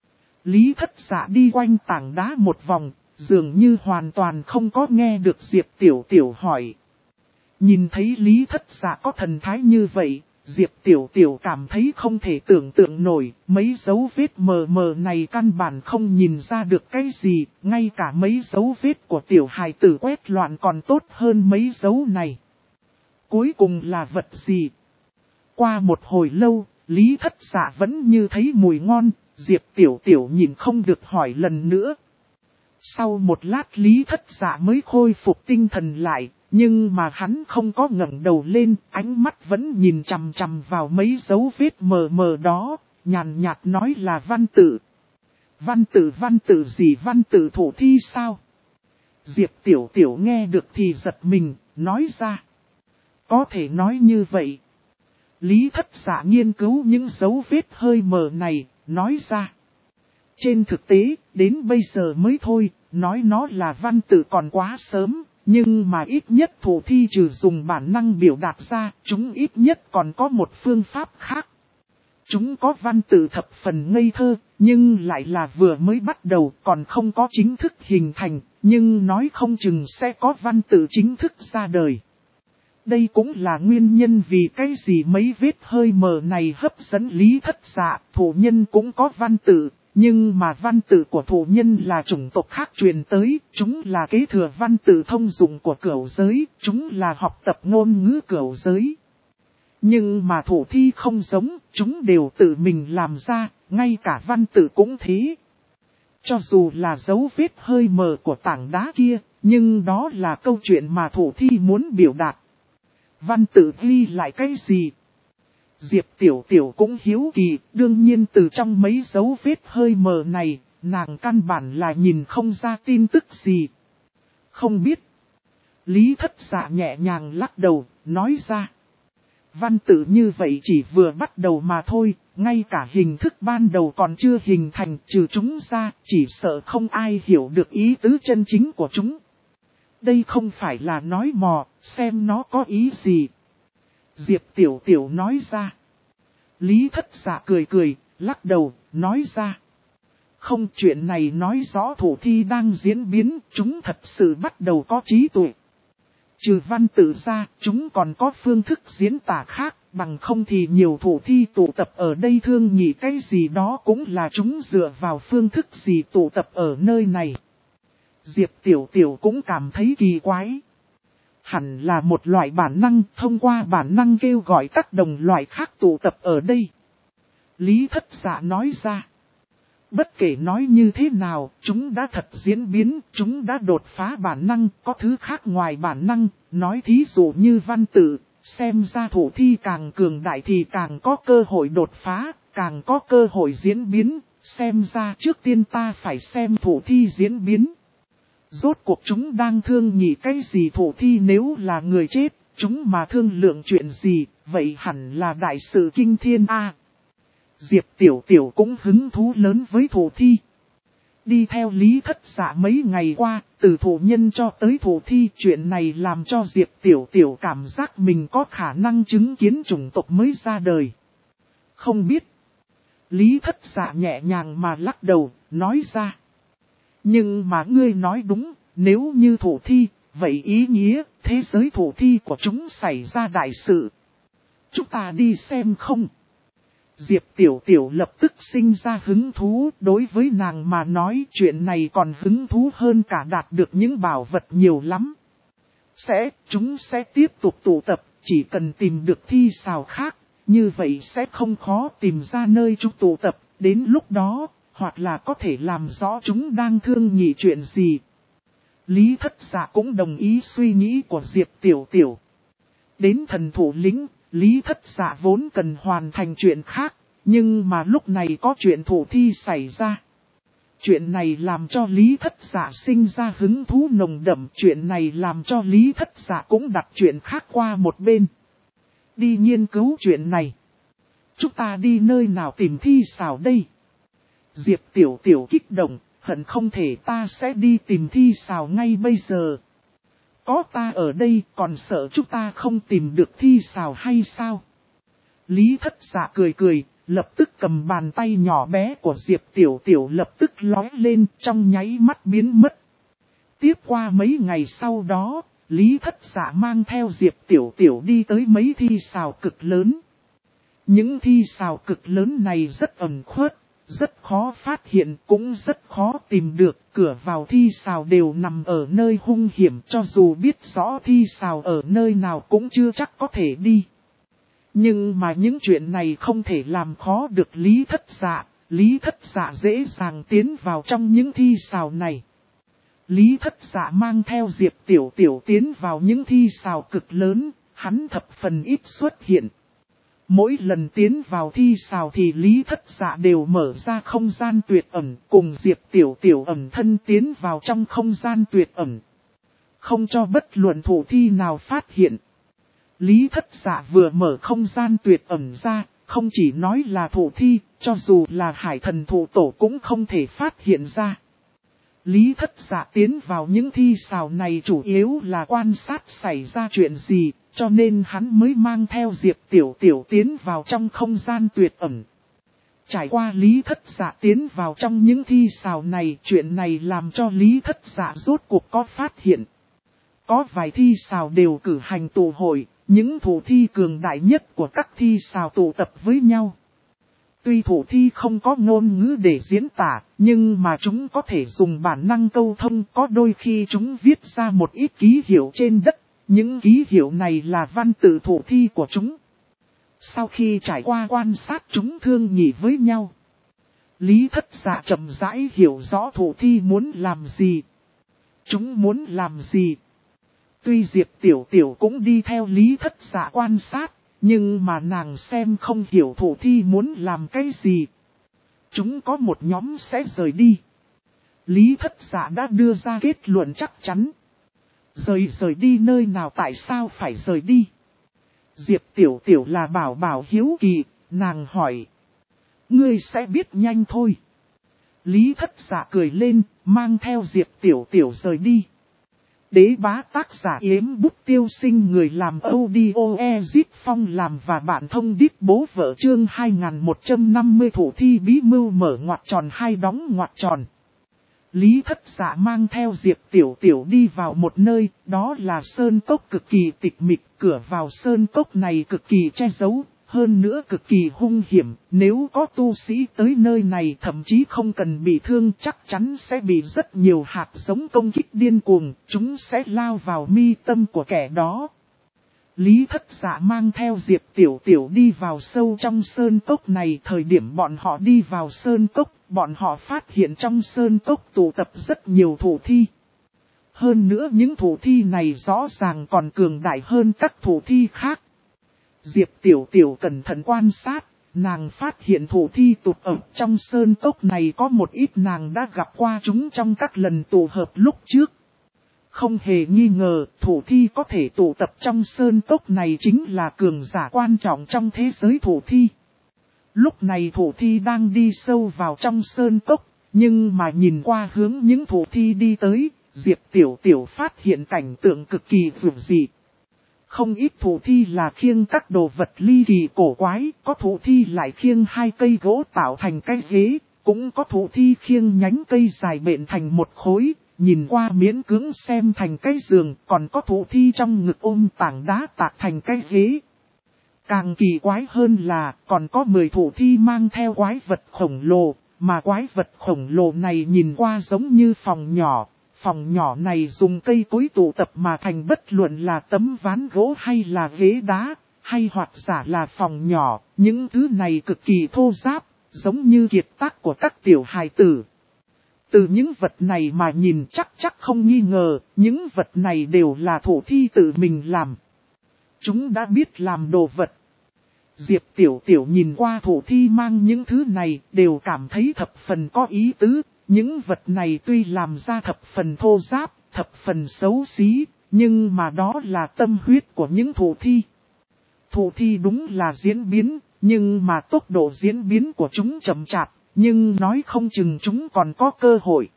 Lý Thất Dạ đi quanh tảng đá một vòng, dường như hoàn toàn không có nghe được Diệp Tiểu Tiểu hỏi. Nhìn thấy Lý Thất Dạ có thần thái như vậy, Diệp Tiểu Tiểu cảm thấy không thể tưởng tượng nổi, mấy dấu vết mờ mờ này căn bản không nhìn ra được cái gì, ngay cả mấy dấu vết của tiểu hài tử quét loạn còn tốt hơn mấy dấu này. Cuối cùng là vật gì? Qua một hồi lâu, Lý Thất Dạ vẫn như thấy mùi ngon, Diệp Tiểu Tiểu nhìn không được hỏi lần nữa. Sau một lát Lý Thất Dạ mới khôi phục tinh thần lại. Nhưng mà hắn không có ngẩng đầu lên, ánh mắt vẫn nhìn chằm chằm vào mấy dấu vết mờ mờ đó, nhàn nhạt nói là văn tự. Văn tự gì, văn tự thủ thi sao? Diệp Tiểu Tiểu nghe được thì giật mình, nói ra. Có thể nói như vậy. Lý Thất Dạ nghiên cứu những dấu vết hơi mờ này, nói ra. Trên thực tế, đến bây giờ mới thôi, nói nó là văn tự còn quá sớm. Nhưng mà ít nhất thủ thi trừ dùng bản năng biểu đạt ra, chúng ít nhất còn có một phương pháp khác. Chúng có văn tự thập phần ngây thơ, nhưng lại là vừa mới bắt đầu còn không có chính thức hình thành, nhưng nói không chừng sẽ có văn tự chính thức ra đời. Đây cũng là nguyên nhân vì cái gì mấy vết hơi mờ này hấp dẫn Lý Thất Dạ, thủ nhân cũng có văn tự. Nhưng mà văn tự của thủ nhân là chủng tộc khác truyền tới, chúng là kế thừa văn tự thông dụng của cửu giới, chúng là học tập ngôn ngữ cửu giới. Nhưng mà thủ thi không giống, chúng đều tự mình làm ra, ngay cả văn tự cũng thế. Cho dù là dấu vết hơi mờ của tảng đá kia, nhưng đó là câu chuyện mà thủ thi muốn biểu đạt. Văn tự ghi lại cái gì? Diệp Tiểu Tiểu cũng hiếu kỳ, đương nhiên từ trong mấy dấu vết hơi mờ này, nàng căn bản là nhìn không ra tin tức gì. Không biết. Lý Thất Dạ nhẹ nhàng lắc đầu, nói ra. Văn tự như vậy chỉ vừa bắt đầu mà thôi, ngay cả hình thức ban đầu còn chưa hình thành, trừ chúng ra, chỉ sợ không ai hiểu được ý tứ chân chính của chúng. Đây không phải là nói mò, xem nó có ý gì. Diệp Tiểu Tiểu nói ra. Lý Thất Dạ cười cười, lắc đầu, nói ra. Không, chuyện này nói rõ thủ thi đang diễn biến, chúng thật sự bắt đầu có trí tuệ. Trừ văn tự ra, chúng còn có phương thức diễn tả khác, bằng không thì nhiều thủ thi tụ tập ở đây thương nghị cái gì đó cũng là chúng dựa vào phương thức gì tụ tập ở nơi này. Diệp Tiểu Tiểu cũng cảm thấy kỳ quái. Hẳn là một loại bản năng, thông qua bản năng kêu gọi các đồng loại khác tụ tập ở đây. Lý Thất Dạ nói ra. Bất kể nói như thế nào, chúng đã thật diễn biến, chúng đã đột phá bản năng, có thứ khác ngoài bản năng, nói thí dụ như văn tự, xem ra thủ thi càng cường đại thì càng có cơ hội đột phá, càng có cơ hội diễn biến, xem ra trước tiên ta phải xem thủ thi diễn biến. Rốt cuộc chúng đang thương nghị cái gì thủ thi nếu là người chết, chúng mà thương lượng chuyện gì, vậy hẳn là đại sự kinh thiên a. Diệp Tiểu Tiểu cũng hứng thú lớn với thủ thi. Đi theo Lý Thất Dạ mấy ngày qua, từ thủ nhân cho tới thủ thi, chuyện này làm cho Diệp Tiểu Tiểu cảm giác mình có khả năng chứng kiến chủng tộc mới ra đời. Không biết. Lý Thất Dạ nhẹ nhàng mà lắc đầu, nói ra. Nhưng mà ngươi nói đúng, nếu như thủ thi, vậy ý nghĩa thế giới thủ thi của chúng xảy ra đại sự. Chúng ta đi xem không? Diệp Tiểu Tiểu lập tức sinh ra hứng thú, đối với nàng mà nói chuyện này còn hứng thú hơn cả đạt được những bảo vật nhiều lắm. Chúng sẽ tiếp tục tụ tập, chỉ cần tìm được thi xào khác, như vậy sẽ không khó tìm ra nơi chúng tụ tập, đến lúc đó, hoặc là có thể làm rõ chúng đang thương nghị chuyện gì. Lý Thất Dạ cũng đồng ý suy nghĩ của Diệp Tiểu Tiểu. Đến thần thủ lĩnh, Lý Thất Dạ vốn cần hoàn thành chuyện khác, nhưng mà lúc này có chuyện thủ thi xảy ra. Chuyện này làm cho Lý Thất Dạ sinh ra hứng thú nồng đậm, chuyện này làm cho Lý Thất Dạ cũng đặt chuyện khác qua một bên. Đi nghiên cứu chuyện này. Chúng ta đi nơi nào tìm thi xào đây? Diệp Tiểu Tiểu kích động, hận không thể ta sẽ đi tìm thi xào ngay bây giờ. Có ta ở đây còn sợ chúng ta không tìm được thi xào hay sao? Lý Thất Dạ cười cười, lập tức cầm bàn tay nhỏ bé của Diệp Tiểu Tiểu lập tức lóe lên trong nháy mắt biến mất. Tiếp qua mấy ngày sau đó, Lý Thất Dạ mang theo Diệp Tiểu Tiểu đi tới mấy thi xào cực lớn. Những thi xào cực lớn này rất ẩn khuất, rất khó phát hiện, cũng rất khó tìm được. Cửa vào thi xào đều nằm ở nơi hung hiểm, cho dù biết rõ thi xào ở nơi nào cũng chưa chắc có thể đi. Nhưng mà những chuyện này không thể làm khó được Lý Thất Dạ. Lý Thất Dạ dễ dàng tiến vào trong những thi xào này. Lý Thất Dạ mang theo Diệp Tiểu Tiểu tiến vào những thi xào cực lớn, hắn thập phần ít xuất hiện. Mỗi lần tiến vào thi xào thì Lý Thất Dạ đều mở ra không gian tuyệt ẩn, cùng Diệp Tiểu Tiểu ẩn thân tiến vào trong không gian tuyệt ẩn. Không cho bất luận thủ thi nào phát hiện. Lý Thất Dạ vừa mở không gian tuyệt ẩn ra, không chỉ nói là thủ thi, cho dù là hải thần thủ tổ cũng không thể phát hiện ra. Lý Thất Dạ tiến vào những thi xào này chủ yếu là quan sát xảy ra chuyện gì, cho nên hắn mới mang theo Diệp Tiểu Tiểu tiến vào trong không gian tuyệt ẩn. Trải qua Lý Thất Dạ tiến vào trong những thi xào này, chuyện này làm cho Lý Thất Dạ rốt cuộc có phát hiện. Có vài thi xào đều cử hành tụ hội, những thủ thi cường đại nhất của các thi xào tụ tập với nhau. Tuy thủ thi không có ngôn ngữ để diễn tả, nhưng mà chúng có thể dùng bản năng câu thông, có đôi khi chúng viết ra một ít ký hiệu trên đất, những ký hiệu này là văn tự thủ thi của chúng. Sau khi trải qua quan sát chúng thương nghị với nhau, Lý Thất Dạ chậm rãi hiểu rõ thủ thi muốn làm gì. Chúng muốn làm gì? Tuy Diệp Tiểu Tiểu cũng đi theo Lý Thất Dạ quan sát, nhưng mà nàng xem không hiểu thủ thi muốn làm cái gì. Chúng có một nhóm sẽ rời đi. Lý Thất Dạ đã đưa ra kết luận chắc chắn. Rời đi nơi nào, tại sao phải rời đi? Diệp Tiểu Tiểu là bảo bảo hiếu kỳ, nàng hỏi. Ngươi sẽ biết nhanh thôi. Lý Thất Dạ cười lên, mang theo Diệp Tiểu Tiểu rời đi. Đế bá tác giả Yếm Bút Tiêu Sinh, người làm audio Ezit Phong làm và bạn thông đít bố vợ, chương 2150 thủ thi bí mưu mở ngoặc tròn hai đóng ngoặc tròn. Lý Thất Dạ mang theo Diệp Tiểu Tiểu đi vào một nơi, đó là sơn cốc cực kỳ tịch mịch, cửa vào sơn cốc này cực kỳ che giấu, hơn nữa cực kỳ hung hiểm, nếu có tu sĩ tới nơi này thậm chí không cần bị thương chắc chắn sẽ bị rất nhiều hạt giống công kích điên cuồng, chúng sẽ lao vào mi tâm của kẻ đó. Lý Thất Dạ mang theo Diệp Tiểu Tiểu đi vào sâu trong sơn cốc này, thời điểm bọn họ đi vào sơn cốc, bọn họ phát hiện trong sơn cốc tụ tập rất nhiều thủ thi. Hơn nữa những thủ thi này rõ ràng còn cường đại hơn các thủ thi khác. Diệp Tiểu Tiểu cẩn thận quan sát, nàng phát hiện thủ thi tụ tập trong sơn cốc này có một ít nàng đã gặp qua chúng trong các lần tụ hợp lúc trước. Không hề nghi ngờ, thủ thi có thể tụ tập trong sơn cốc này chính là cường giả quan trọng trong thế giới thủ thi. Lúc này thủ thi đang đi sâu vào trong sơn cốc, nhưng mà nhìn qua hướng những thủ thi đi tới, Diệp Tiểu Tiểu phát hiện cảnh tượng cực kỳ vượt dị. Không ít thủ thi là khiêng các đồ vật ly kỳ cổ quái, có thủ thi lại khiêng hai cây gỗ tạo thành cái ghế, cũng có thủ thi khiêng nhánh cây dài bện thành một khối, nhìn qua miễn cưỡng xem thành cái giường, còn có thủ thi trong ngực ôm tảng đá tạc thành cái ghế. Càng kỳ quái hơn là còn có 10 thủ thi mang theo quái vật khổng lồ, mà quái vật khổng lồ này nhìn qua giống như phòng nhỏ. Phòng nhỏ này dùng cây cối tụ tập mà thành, bất luận là tấm ván gỗ hay là ghế đá, hay hoặc giả là phòng nhỏ, những thứ này cực kỳ thô ráp, giống như kiệt tác của các tiểu hài tử. Từ những vật này mà nhìn chắc không nghi ngờ, những vật này đều là thủ thi tự mình làm. Chúng đã biết làm đồ vật. Diệp Tiểu Tiểu nhìn qua thủ thi mang những thứ này đều cảm thấy thập phần có ý tứ. Những vật này tuy làm ra thập phần thô ráp, thập phần xấu xí, nhưng mà đó là tâm huyết của những thủ thi. Thủ thi đúng là diễn biến, nhưng mà tốc độ diễn biến của chúng chậm chạp, nhưng nói không chừng chúng còn có cơ hội.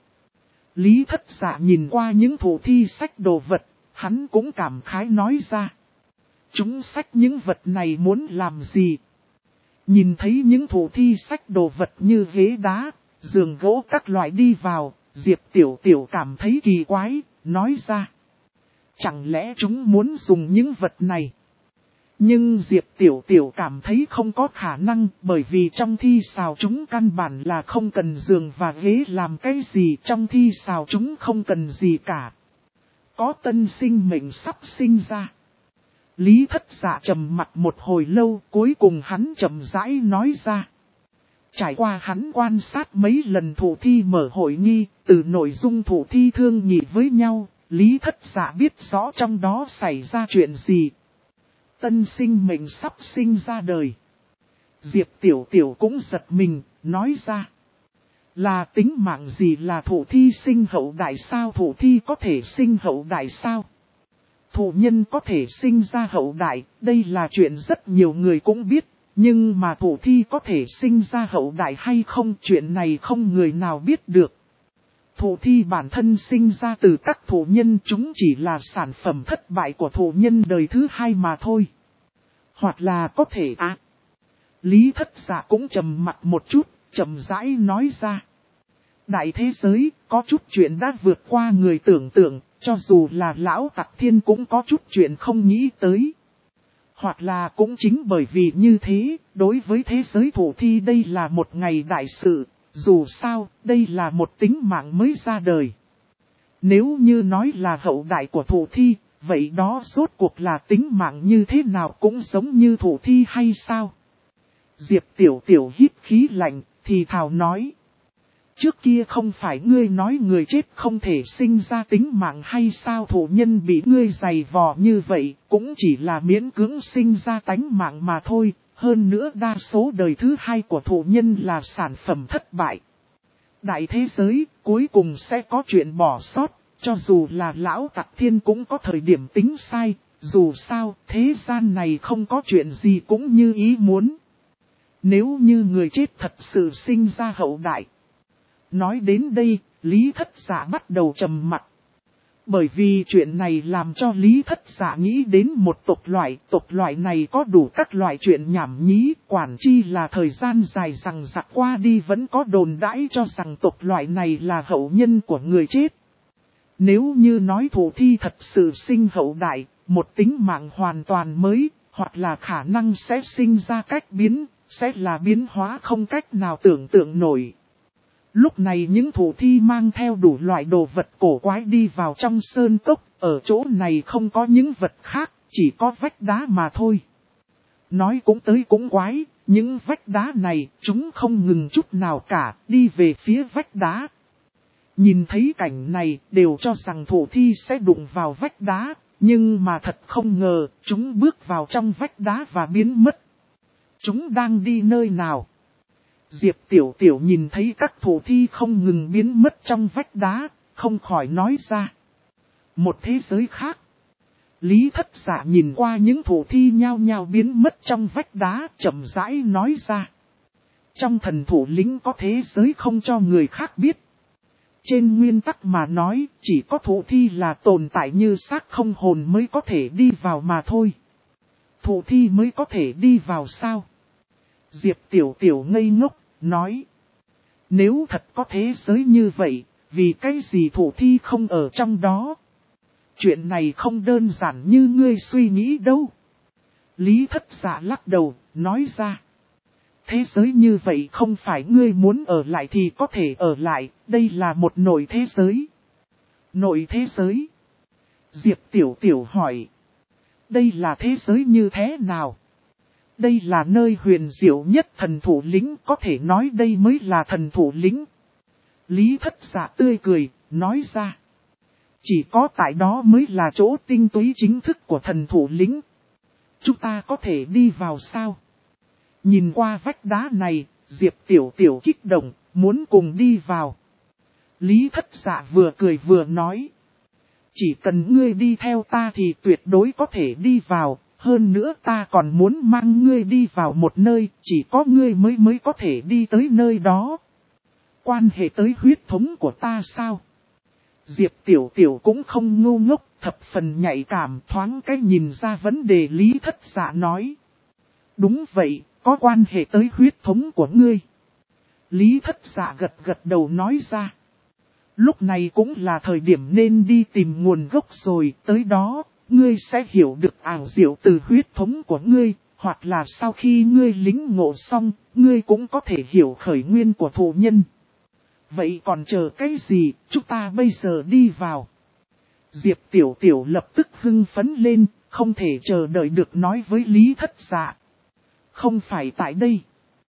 Lý Thất Dạ nhìn qua những thủ thi xách đồ vật, hắn cũng cảm khái nói ra. Chúng xách những vật này muốn làm gì? Nhìn thấy những thủ thi xách đồ vật như ghế đá, giường gỗ các loại đi vào, Diệp Tiểu Tiểu cảm thấy kỳ quái, nói ra. Chẳng lẽ chúng muốn dùng những vật này? Nhưng Diệp Tiểu Tiểu cảm thấy không có khả năng, bởi vì trong thi xào chúng căn bản là không cần giường và ghế làm cái gì, trong thi xào chúng không cần gì cả. Có tân sinh mệnh sắp sinh ra. Lý Thất Dạ trầm mặt một hồi lâu, cuối cùng hắn chậm rãi nói ra. Trải qua hắn quan sát mấy lần thủ thi mở hội nghi, từ nội dung thủ thi thương nghị với nhau, Lý Thất Dạ biết rõ trong đó xảy ra chuyện gì. Tân sinh mệnh sắp sinh ra đời. Diệp Tiểu Tiểu cũng giật mình, nói ra. Là tính mạng gì, là thủ thi sinh hậu đại sao? Thủ thi có thể sinh hậu đại sao? Thủ nhân có thể sinh ra hậu đại, đây là chuyện rất nhiều người cũng biết. Nhưng mà thủ thi có thể sinh ra hậu đại hay không, chuyện này không người nào biết được. Thủ thi bản thân sinh ra từ các thủ nhân, chúng chỉ là sản phẩm thất bại của thủ nhân đời thứ hai mà thôi. Hoặc là có thể Lý Thất Dạ cũng trầm mặt một chút, chậm rãi nói ra. Đại thế giới, có chút chuyện đã vượt qua người tưởng tượng, cho dù là lão Tặc Thiên cũng có chút chuyện không nghĩ tới. Hoặc là cũng chính bởi vì như thế, đối với thế giới thủ thi đây là một ngày đại sự, dù sao, đây là một tính mạng mới ra đời. Nếu như nói là hậu đại của thủ thi, vậy đó rốt cuộc là tính mạng như thế nào, cũng giống như thủ thi hay sao? Diệp Tiểu Tiểu hít khí lạnh, thì thào nói. Trước kia không phải ngươi nói người chết không thể sinh ra tính mạng hay sao, thụ nhân bị ngươi giày vò như vậy, cũng chỉ là miễn cưỡng sinh ra tánh mạng mà thôi, hơn nữa đa số đời thứ hai của thụ nhân là sản phẩm thất bại. Đại thế giới, cuối cùng sẽ có chuyện bỏ sót, cho dù là lão tặc thiên cũng có thời điểm tính sai, dù sao, thế gian này không có chuyện gì cũng như ý muốn. Nếu như người chết thật sự sinh ra hậu đại. Nói đến đây, Lý Thất Dạ bắt đầu trầm mặc. Bởi vì chuyện này làm cho Lý Thất Dạ nghĩ đến một tộc loại này có đủ các loại chuyện nhảm nhí, quản chi là thời gian dài rằng giặc qua đi vẫn có đồn đãi cho rằng tộc loại này là hậu nhân của người chết. Nếu như nói thụ thi thật sự sinh hậu đại, một tính mạng hoàn toàn mới, hoặc là khả năng sẽ sinh ra cách biến, sẽ là biến hóa không cách nào tưởng tượng nổi. Lúc này những thụ thi mang theo đủ loại đồ vật cổ quái đi vào trong sơn cốc, ở chỗ này không có những vật khác, chỉ có vách đá mà thôi. Nói cũng tới cũng quái, những vách đá này chúng không ngừng chút nào cả, đi về phía vách đá. Nhìn thấy cảnh này đều cho rằng thụ thi sẽ đụng vào vách đá, nhưng mà thật không ngờ, chúng bước vào trong vách đá và biến mất. Chúng đang đi nơi nào? Diệp Tiểu Tiểu nhìn thấy các thụ thi không ngừng biến mất trong vách đá, không khỏi nói ra. Một thế giới khác. Lý Thất Dạ nhìn qua những thụ thi nhao nhao biến mất trong vách đá, chậm rãi nói ra. Trong thần thủ lĩnh có thế giới không cho người khác biết. Trên nguyên tắc mà nói, chỉ có thụ thi là tồn tại như xác không hồn mới có thể đi vào mà thôi. Thụ thi mới có thể đi vào sao? Diệp Tiểu Tiểu ngây ngốc, nói. Nếu thật có thế giới như vậy, vì cái gì thụ thi không ở trong đó? Chuyện này không đơn giản như ngươi suy nghĩ đâu. Lý Thất Dạ lắc đầu, nói ra. Thế giới như vậy không phải ngươi muốn ở lại thì có thể ở lại, đây là một nội thế giới. Nội thế giới? Diệp Tiểu Tiểu hỏi. Đây là thế giới như thế nào? Đây là nơi huyền diệu nhất thần thủ lĩnh, có thể nói đây mới là thần thủ lĩnh. Lý Thất Dạ tươi cười, nói ra. Chỉ có tại đó mới là chỗ tinh túy chính thức của thần thủ lĩnh. Chúng ta có thể đi vào sao? Nhìn qua vách đá này, Diệp Tiểu Tiểu kích động, muốn cùng đi vào. Lý Thất Dạ vừa cười vừa nói. Chỉ cần ngươi đi theo ta thì tuyệt đối có thể đi vào. Hơn nữa ta còn muốn mang ngươi đi vào một nơi, chỉ có ngươi mới có thể đi tới nơi đó. Quan hệ tới huyết thống của ta sao? Diệp Tiểu Tiểu cũng không ngu ngốc, thập phần nhạy cảm, thoáng cái nhìn ra vấn đề. Lý Thất Dạ nói. Đúng vậy, có quan hệ tới huyết thống của ngươi. Lý Thất Dạ gật gật đầu nói ra. Lúc này cũng là thời điểm nên đi tìm nguồn gốc rồi, tới đó. Ngươi sẽ hiểu được ảo diệu từ huyết thống của ngươi, hoặc là sau khi ngươi lính ngộ xong, ngươi cũng có thể hiểu khởi nguyên của thụ nhân. Vậy còn chờ cái gì, chúng ta bây giờ đi vào. Diệp Tiểu Tiểu lập tức hưng phấn lên, không thể chờ đợi được nói với Lý Thất Dạ. Không phải tại đây.